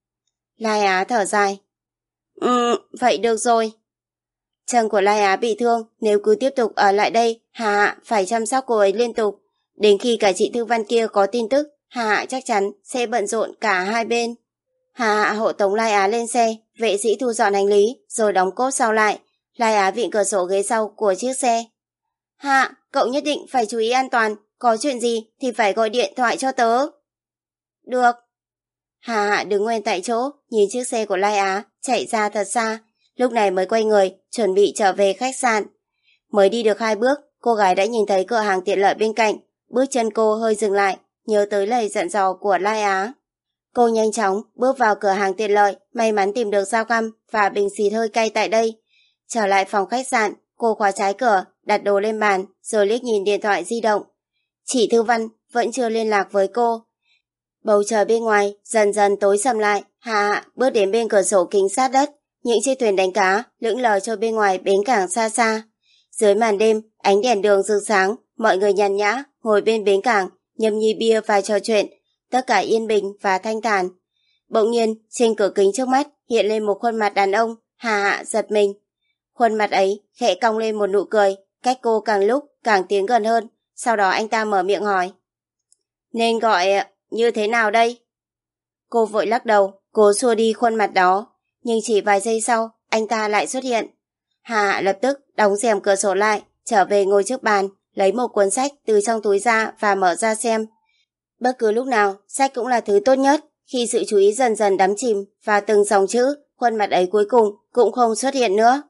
Lai Á thở dài. Ừ, vậy được rồi. Chân của Lai Á bị thương, nếu cứ tiếp tục ở lại đây, Hà Hạ phải chăm sóc cô ấy liên tục. Đến khi cả chị Thư Văn kia có tin tức, Hà Hạ chắc chắn sẽ bận rộn cả hai bên. Hà Hạ hộ tống Lai Á lên xe, vệ sĩ thu dọn hành lý, rồi đóng cốp sau lại. Lai Á vịn cửa sổ ghế sau của chiếc xe. Hạ, cậu nhất định phải chú ý an toàn, có chuyện gì thì phải gọi điện thoại cho tớ. Được. Hà Hạ đứng nguyên tại chỗ, nhìn chiếc xe của Lai Á chạy ra thật xa, lúc này mới quay người, chuẩn bị trở về khách sạn. Mới đi được hai bước, cô gái đã nhìn thấy cửa hàng tiện lợi bên cạnh, bước chân cô hơi dừng lại, nhớ tới lời dặn dò của Lai Á. Cô nhanh chóng bước vào cửa hàng tiện lợi, may mắn tìm được dao găm và bình xịt hơi cay tại đây. Trở lại phòng khách sạn, cô khóa trái cửa, đặt đồ lên bàn, rồi liếc nhìn điện thoại di động. Chị Thư Văn vẫn chưa liên lạc với cô. Bầu trời bên ngoài dần dần tối sầm lại, Hạ Hạ bước đến bên cửa sổ kính sát đất, những chiếc thuyền đánh cá lững lờ trôi bên ngoài bến cảng xa xa. Dưới màn đêm, ánh đèn đường rực sáng, mọi người nhàn nhã ngồi bên bến cảng, nhâm nhi bia và trò chuyện, tất cả yên bình và thanh thản. Bỗng nhiên, trên cửa kính trước mắt hiện lên một khuôn mặt đàn ông. Hạ Hạ giật mình. Khuôn mặt ấy khẽ cong lên một nụ cười, cách cô càng lúc càng tiến gần hơn. Sau đó anh ta mở miệng hỏi: Nên gọi như thế nào đây? Cô vội lắc đầu, cố xua đi khuôn mặt đó, nhưng chỉ vài giây sau, anh ta lại xuất hiện. Hạ Hạ lập tức đóng rèm cửa sổ lại, trở về ngồi trước bàn, lấy một cuốn sách từ trong túi ra và mở ra xem. Bất cứ lúc nào, sách cũng là thứ tốt nhất. Khi sự chú ý dần dần đắm chìm vào từng dòng chữ, khuôn mặt ấy cuối cùng cũng không xuất hiện nữa.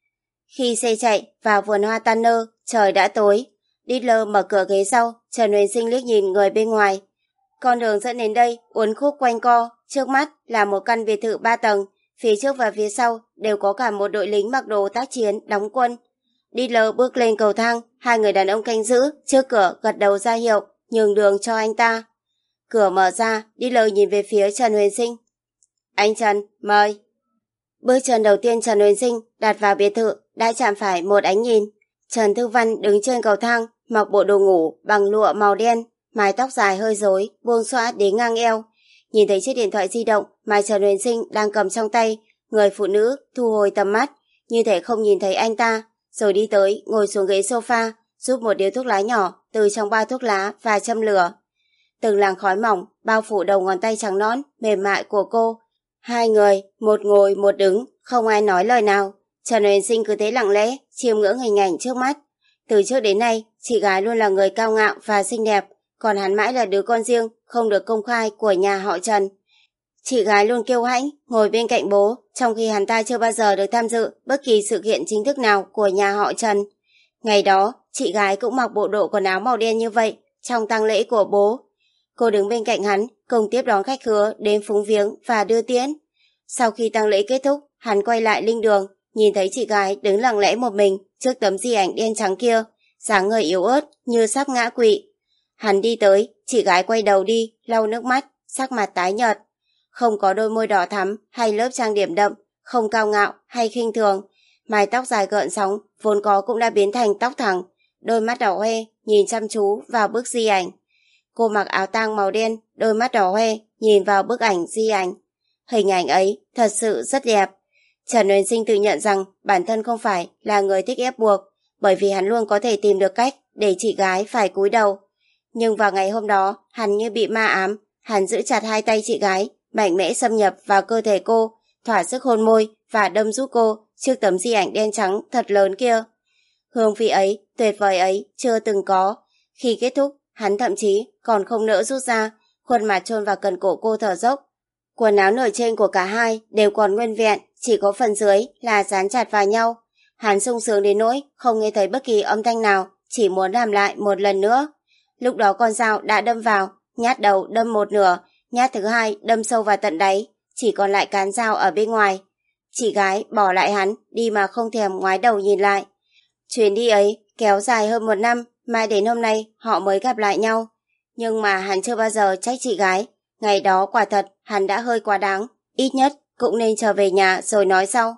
Khi xe chạy vào vườn hoa Tanner, trời đã tối. Diddler mở cửa ghế sau, Trần Huyền Sinh liếc nhìn người bên ngoài. Con đường dẫn đến đây uốn khúc quanh co, trước mắt là một căn biệt thự ba tầng, phía trước và phía sau đều có cả một đội lính mặc đồ tác chiến đóng quân. Diddler bước lên cầu thang, hai người đàn ông canh giữ trước cửa gật đầu ra hiệu, nhường đường cho anh ta. Cửa mở ra, Diddler nhìn về phía Trần Huyền Sinh. Anh Trần, mời. Bước chân đầu tiên Trần Huyền Sinh đặt vào biệt thự đã chạm phải một ánh nhìn. Trần Thư Văn đứng trên cầu thang, mặc bộ đồ ngủ bằng lụa màu đen, mái tóc dài hơi rối, buông xõa đến ngang eo. Nhìn thấy chiếc điện thoại di động mà Trần Huyền Sinh đang cầm trong tay, người phụ nữ thu hồi tầm mắt, như thể không nhìn thấy anh ta, rồi đi tới ngồi xuống ghế sofa, rút một điếu thuốc lá nhỏ từ trong bao thuốc lá và châm lửa. Từng làn khói mỏng bao phủ đầu ngón tay trắng nõn mềm mại của cô. Hai người, một ngồi một đứng, không ai nói lời nào. Trần Huyền Sinh cứ thế lặng lẽ chiêm ngưỡng hình ảnh trước mắt. Từ trước đến nay, chị gái luôn là người cao ngạo và xinh đẹp, còn hắn mãi là đứa con riêng không được công khai của nhà họ Trần. Chị gái luôn kiêu hãnh ngồi bên cạnh bố, trong khi hắn ta chưa bao giờ được tham dự bất kỳ sự kiện chính thức nào của nhà họ Trần. Ngày đó, chị gái cũng mặc bộ đồ quần áo màu đen như vậy trong tang lễ của bố. Cô đứng bên cạnh hắn, cùng tiếp đón khách khứa đến phúng viếng và đưa tiễn. Sau khi tang lễ kết thúc, hắn quay lại linh đường, nhìn thấy chị gái đứng lặng lẽ một mình trước tấm di ảnh đen trắng kia, dáng người yếu ớt như sắp ngã quỵ. Hắn đi tới, chị gái quay đầu đi, lau nước mắt, sắc mặt tái nhợt. Không có đôi môi đỏ thắm hay lớp trang điểm đậm, không cao ngạo hay khinh thường. Mái tóc dài gợn sóng, vốn có cũng đã biến thành tóc thẳng, đôi mắt đỏ hoe, nhìn chăm chú vào bức di ảnh. Cô mặc áo tang màu đen, đôi mắt đỏ hoe, nhìn vào bức ảnh di ảnh. Hình ảnh ấy thật sự rất đẹp. Trần Huyền Sinh tự nhận rằng bản thân không phải là người thích ép buộc, bởi vì hắn luôn có thể tìm được cách để chị gái phải cúi đầu. Nhưng vào ngày hôm đó, hắn như bị ma ám, hắn giữ chặt hai tay chị gái, mạnh mẽ xâm nhập vào cơ thể cô, thỏa sức hôn môi và đâm giúp cô trước tấm di ảnh đen trắng thật lớn kia. Hương vị ấy, tuyệt vời ấy, chưa từng có. Khi kết thúc, hắn thậm chí còn không nỡ rút ra, khuôn mặt chôn vào cần cổ cô thở dốc. Quần áo nửa trên của cả hai đều còn nguyên vẹn, chỉ có phần dưới là dán chặt vào nhau. Hắn sung sướng đến nỗi không nghe thấy bất kỳ âm thanh nào, chỉ muốn làm lại một lần nữa. Lúc đó con dao đã đâm vào, nhát đầu đâm một nửa, nhát thứ hai đâm sâu vào tận đáy, chỉ còn lại cán dao ở bên ngoài. Chị gái bỏ lại hắn, đi mà không thèm ngoái đầu nhìn lại. Chuyến đi ấy kéo dài hơn một năm, mãi đến hôm nay họ mới gặp lại nhau. Nhưng mà hắn chưa bao giờ trách chị gái. Ngày đó quả thật hắn đã hơi quá đáng, ít nhất cũng nên trở về nhà rồi nói sau.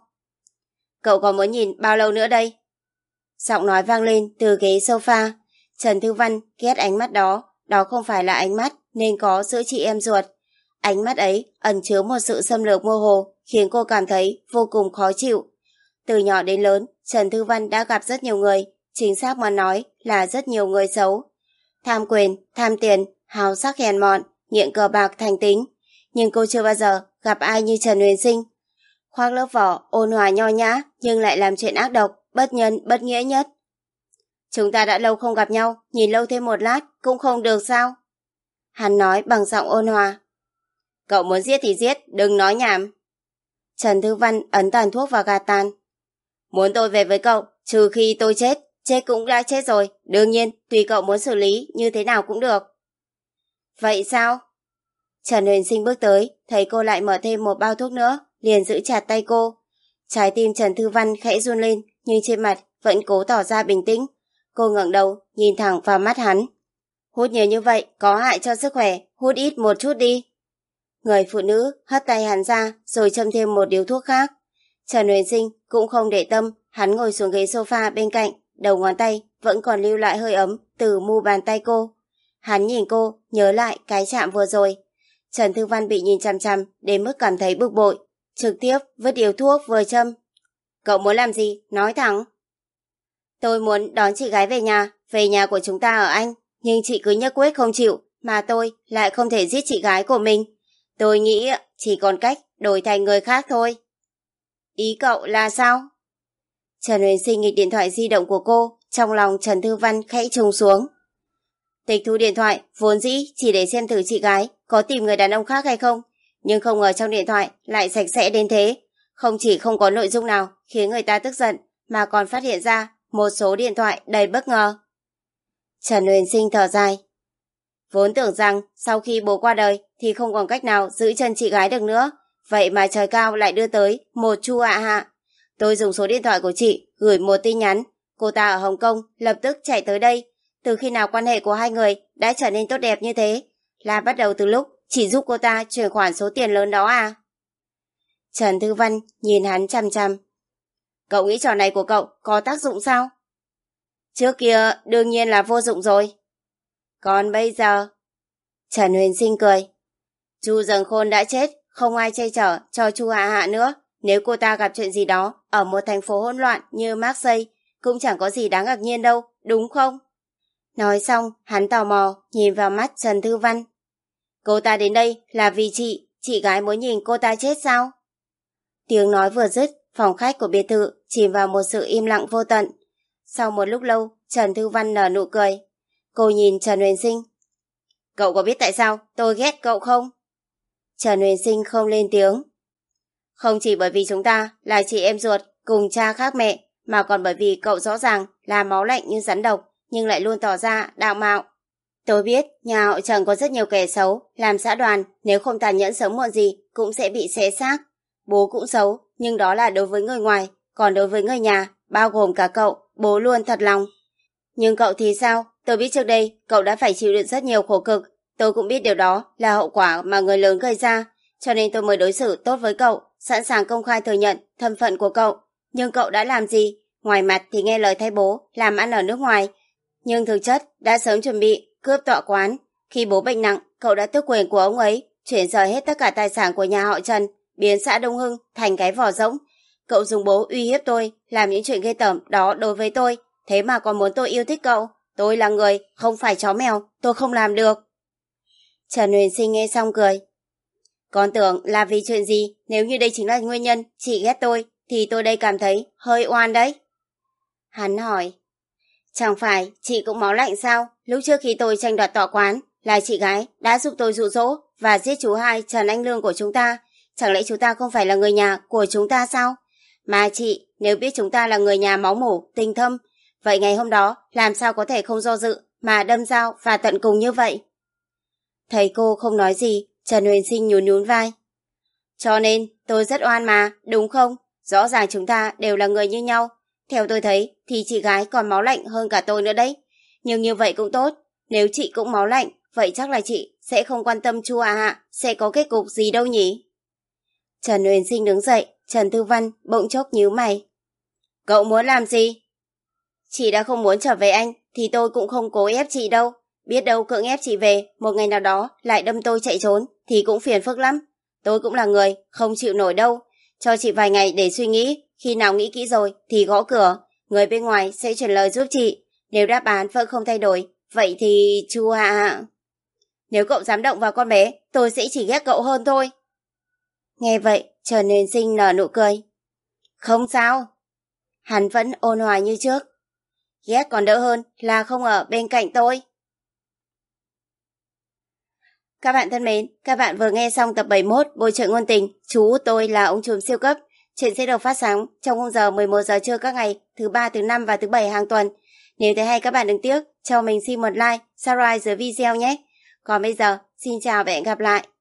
Cậu còn muốn nhìn bao lâu nữa đây? Giọng nói vang lên từ ghế sofa. Trần Thư Văn ghét ánh mắt đó, đó không phải là ánh mắt nên có giữa chị em ruột. Ánh mắt ấy ẩn chứa một sự xâm lược mơ hồ, khiến cô cảm thấy vô cùng khó chịu. Từ nhỏ đến lớn, Trần Thư Văn đã gặp rất nhiều người, chính xác mà nói là rất nhiều người xấu. Tham quyền, tham tiền, hào sắc hèn mọn, nghiện cờ bạc thành tính. Nhưng cô chưa bao giờ gặp ai như Trần Huyền Sinh. Khoác lớp vỏ, ôn hòa nho nhã, nhưng lại làm chuyện ác độc, bất nhân, bất nghĩa nhất. Chúng ta đã lâu không gặp nhau, nhìn lâu thêm một lát cũng không được sao? Hắn nói bằng giọng ôn hòa. Cậu muốn giết thì giết, đừng nói nhảm. Trần Thư Văn ấn tàn thuốc vào gạt tàn. Muốn tôi về với cậu, trừ khi tôi chết, chết cũng đã chết rồi, đương nhiên, tùy cậu muốn xử lý như thế nào cũng được. Vậy sao? Trần Huyền Sinh bước tới, thấy cô lại mở thêm một bao thuốc nữa, liền giữ chặt tay cô. Trái tim Trần Thư Văn khẽ run lên, nhưng trên mặt vẫn cố tỏ ra bình tĩnh. Cô ngẩng đầu, nhìn thẳng vào mắt hắn. Hút nhiều như vậy, có hại cho sức khỏe, hút ít một chút đi. Người phụ nữ hất tay hắn ra, rồi châm thêm một điếu thuốc khác. Trần Huyền Sinh cũng không để tâm, hắn ngồi xuống ghế sofa bên cạnh, đầu ngón tay vẫn còn lưu lại hơi ấm từ mu bàn tay cô. Hắn nhìn cô, nhớ lại cái chạm vừa rồi. Trần Thư Văn bị nhìn chằm chằm đến mức cảm thấy bực bội, trực tiếp vứt điếu thuốc vừa châm. Cậu muốn làm gì? Nói thẳng. Tôi muốn đón chị gái về nhà, về nhà của chúng ta ở Anh, nhưng chị cứ nhất quyết không chịu, mà tôi lại không thể giết chị gái của mình. Tôi nghĩ chỉ còn cách đổi thành người khác thôi. Ý cậu là sao? Trần Huyền Sinh nghịch điện thoại di động của cô, trong lòng Trần Thư Văn khẽ trùng xuống. Tịch thu điện thoại vốn dĩ chỉ để xem thử chị gái có tìm người đàn ông khác hay không, nhưng không ngờ trong điện thoại lại sạch sẽ đến thế. không chỉ không có nội dung nào khiến người ta tức giận, mà còn phát hiện ra một số điện thoại đầy bất ngờ. Trần Huyền Sinh thở dài. Vốn tưởng rằng sau khi bố qua đời thì không còn cách nào giữ chân chị gái được nữa, vậy mà trời cao lại đưa tới một Chu Hạ Hạ. Tôi dùng số điện thoại của chị gửi một tin nhắn, cô ta ở Hồng Kông lập tức chạy tới đây. Từ khi nào quan hệ của hai người đã trở nên tốt đẹp như thế? Là bắt đầu từ lúc chỉ giúp cô ta chuyển khoản số tiền lớn đó à? Trần Thư Văn nhìn hắn chằm chằm. Cậu nghĩ trò này của cậu có tác dụng sao? Trước kia đương nhiên là vô dụng rồi. Còn bây giờ? Trần Huyền Sinh cười. Chu Dần Khôn đã chết, không ai che chở cho Chu Hạ Hạ nữa. Nếu cô ta gặp chuyện gì đó ở một thành phố hỗn loạn như Marseille, cũng chẳng có gì đáng ngạc nhiên đâu, đúng không? Nói xong, hắn tò mò nhìn vào mắt Trần Thư Văn. Cô ta đến đây là vì chị, chị gái muốn nhìn cô ta chết sao? Tiếng nói vừa dứt, phòng khách của biệt thự chìm vào một sự im lặng vô tận. Sau một lúc lâu, Trần Thư Văn nở nụ cười. Cô nhìn Trần Huyền Sinh. Cậu có biết tại sao tôi ghét cậu không? Trần Huyền Sinh không lên tiếng. Không chỉ bởi vì chúng ta là chị em ruột cùng cha khác mẹ, mà còn bởi vì cậu rõ ràng là máu lạnh như rắn độc, nhưng lại luôn tỏ ra đạo mạo. Tôi biết nhà họ Trần có rất nhiều kẻ xấu, làm xã đoàn nếu không tàn nhẫn sớm muộn gì cũng sẽ bị xé xác. Bố cũng xấu, nhưng đó là đối với người ngoài, còn đối với người nhà, bao gồm cả cậu, bố luôn thật lòng. Nhưng cậu thì sao? Tôi biết trước đây cậu đã phải chịu đựng rất nhiều khổ cực. Tôi cũng biết điều đó là hậu quả mà người lớn gây ra, cho nên tôi mới đối xử tốt với cậu, sẵn sàng công khai thừa nhận thân phận của cậu. Nhưng cậu đã làm gì? Ngoài mặt thì nghe lời thay bố làm ăn ở nước ngoài, nhưng thực chất đã sớm chuẩn bị cướp tọa quán. Khi bố bệnh nặng, cậu đã tước quyền của ông ấy, chuyển rời hết tất cả tài sản của nhà họ Trần, biến xã Đông Hưng thành cái vỏ rỗng. Cậu dùng bố uy hiếp tôi, làm những chuyện ghê tởm đó đối với tôi, thế mà còn muốn tôi yêu thích cậu. Tôi là người, không phải chó mèo, tôi không làm được. Trần Huyền Sinh nghe xong cười. Con tưởng là vì chuyện gì? Nếu như đây chính là nguyên nhân chị ghét tôi, thì tôi đây cảm thấy hơi oan đấy. Hắn hỏi. Chẳng phải chị cũng máu lạnh sao? Lúc trước khi tôi tranh đoạt tọa quán, là chị gái đã giúp tôi dụ dỗ và giết chú hai Trần Anh Lương của chúng ta. Chẳng lẽ chúng ta không phải là người nhà của chúng ta sao? Mà chị, nếu biết chúng ta là người nhà máu mủ, tình thâm, vậy ngày hôm đó làm sao có thể không do dự mà đâm dao và tận cùng như vậy? Thấy cô không nói gì, Trần Huyền Sinh nhún nhún vai. Cho nên tôi rất oan mà, đúng không? Rõ ràng chúng ta đều là người như nhau. Theo tôi thấy thì chị gái còn máu lạnh hơn cả tôi nữa đấy. Nhưng như vậy cũng tốt. Nếu chị cũng máu lạnh, vậy chắc là chị sẽ không quan tâm Chu Hạ Hạ sẽ có kết cục gì đâu nhỉ? Trần Huyền Sinh đứng dậy, Trần Thư Văn bỗng chốc nhíu mày. Cậu muốn làm gì? Chị đã không muốn trở về anh thì tôi cũng không cố ép chị đâu. Biết đâu cưỡng ép chị về, một ngày nào đó lại đâm tôi chạy trốn thì cũng phiền phức lắm. Tôi cũng là người không chịu nổi đâu. Cho chị vài ngày để suy nghĩ, khi nào nghĩ kỹ rồi thì gõ cửa, người bên ngoài sẽ truyền lời giúp chị. Nếu đáp án vẫn không thay đổi, vậy thì Chu Hạ Hạ. Nếu cậu dám động vào con bé, tôi sẽ chỉ ghét cậu hơn thôi. Nghe vậy, Trần Huyền Sinh nở nụ cười. Không sao. Hắn vẫn ôn hòa như trước. Ghét còn đỡ hơn là không ở bên cạnh tôi. Các bạn thân mến, các bạn vừa nghe xong tập bảy mươi mốt Bồi Trội Ngôn Tình, Chú Tôi Là Ông Trùm Siêu Cấp. Chuyện sẽ được phát sóng trong khung giờ mười một giờ trưa các ngày thứ ba, thứ năm và thứ bảy hàng tuần. Nếu thấy hay các bạn đừng tiếc cho mình xin một like, subscribe dưới video nhé. Còn bây giờ, xin chào và hẹn gặp lại.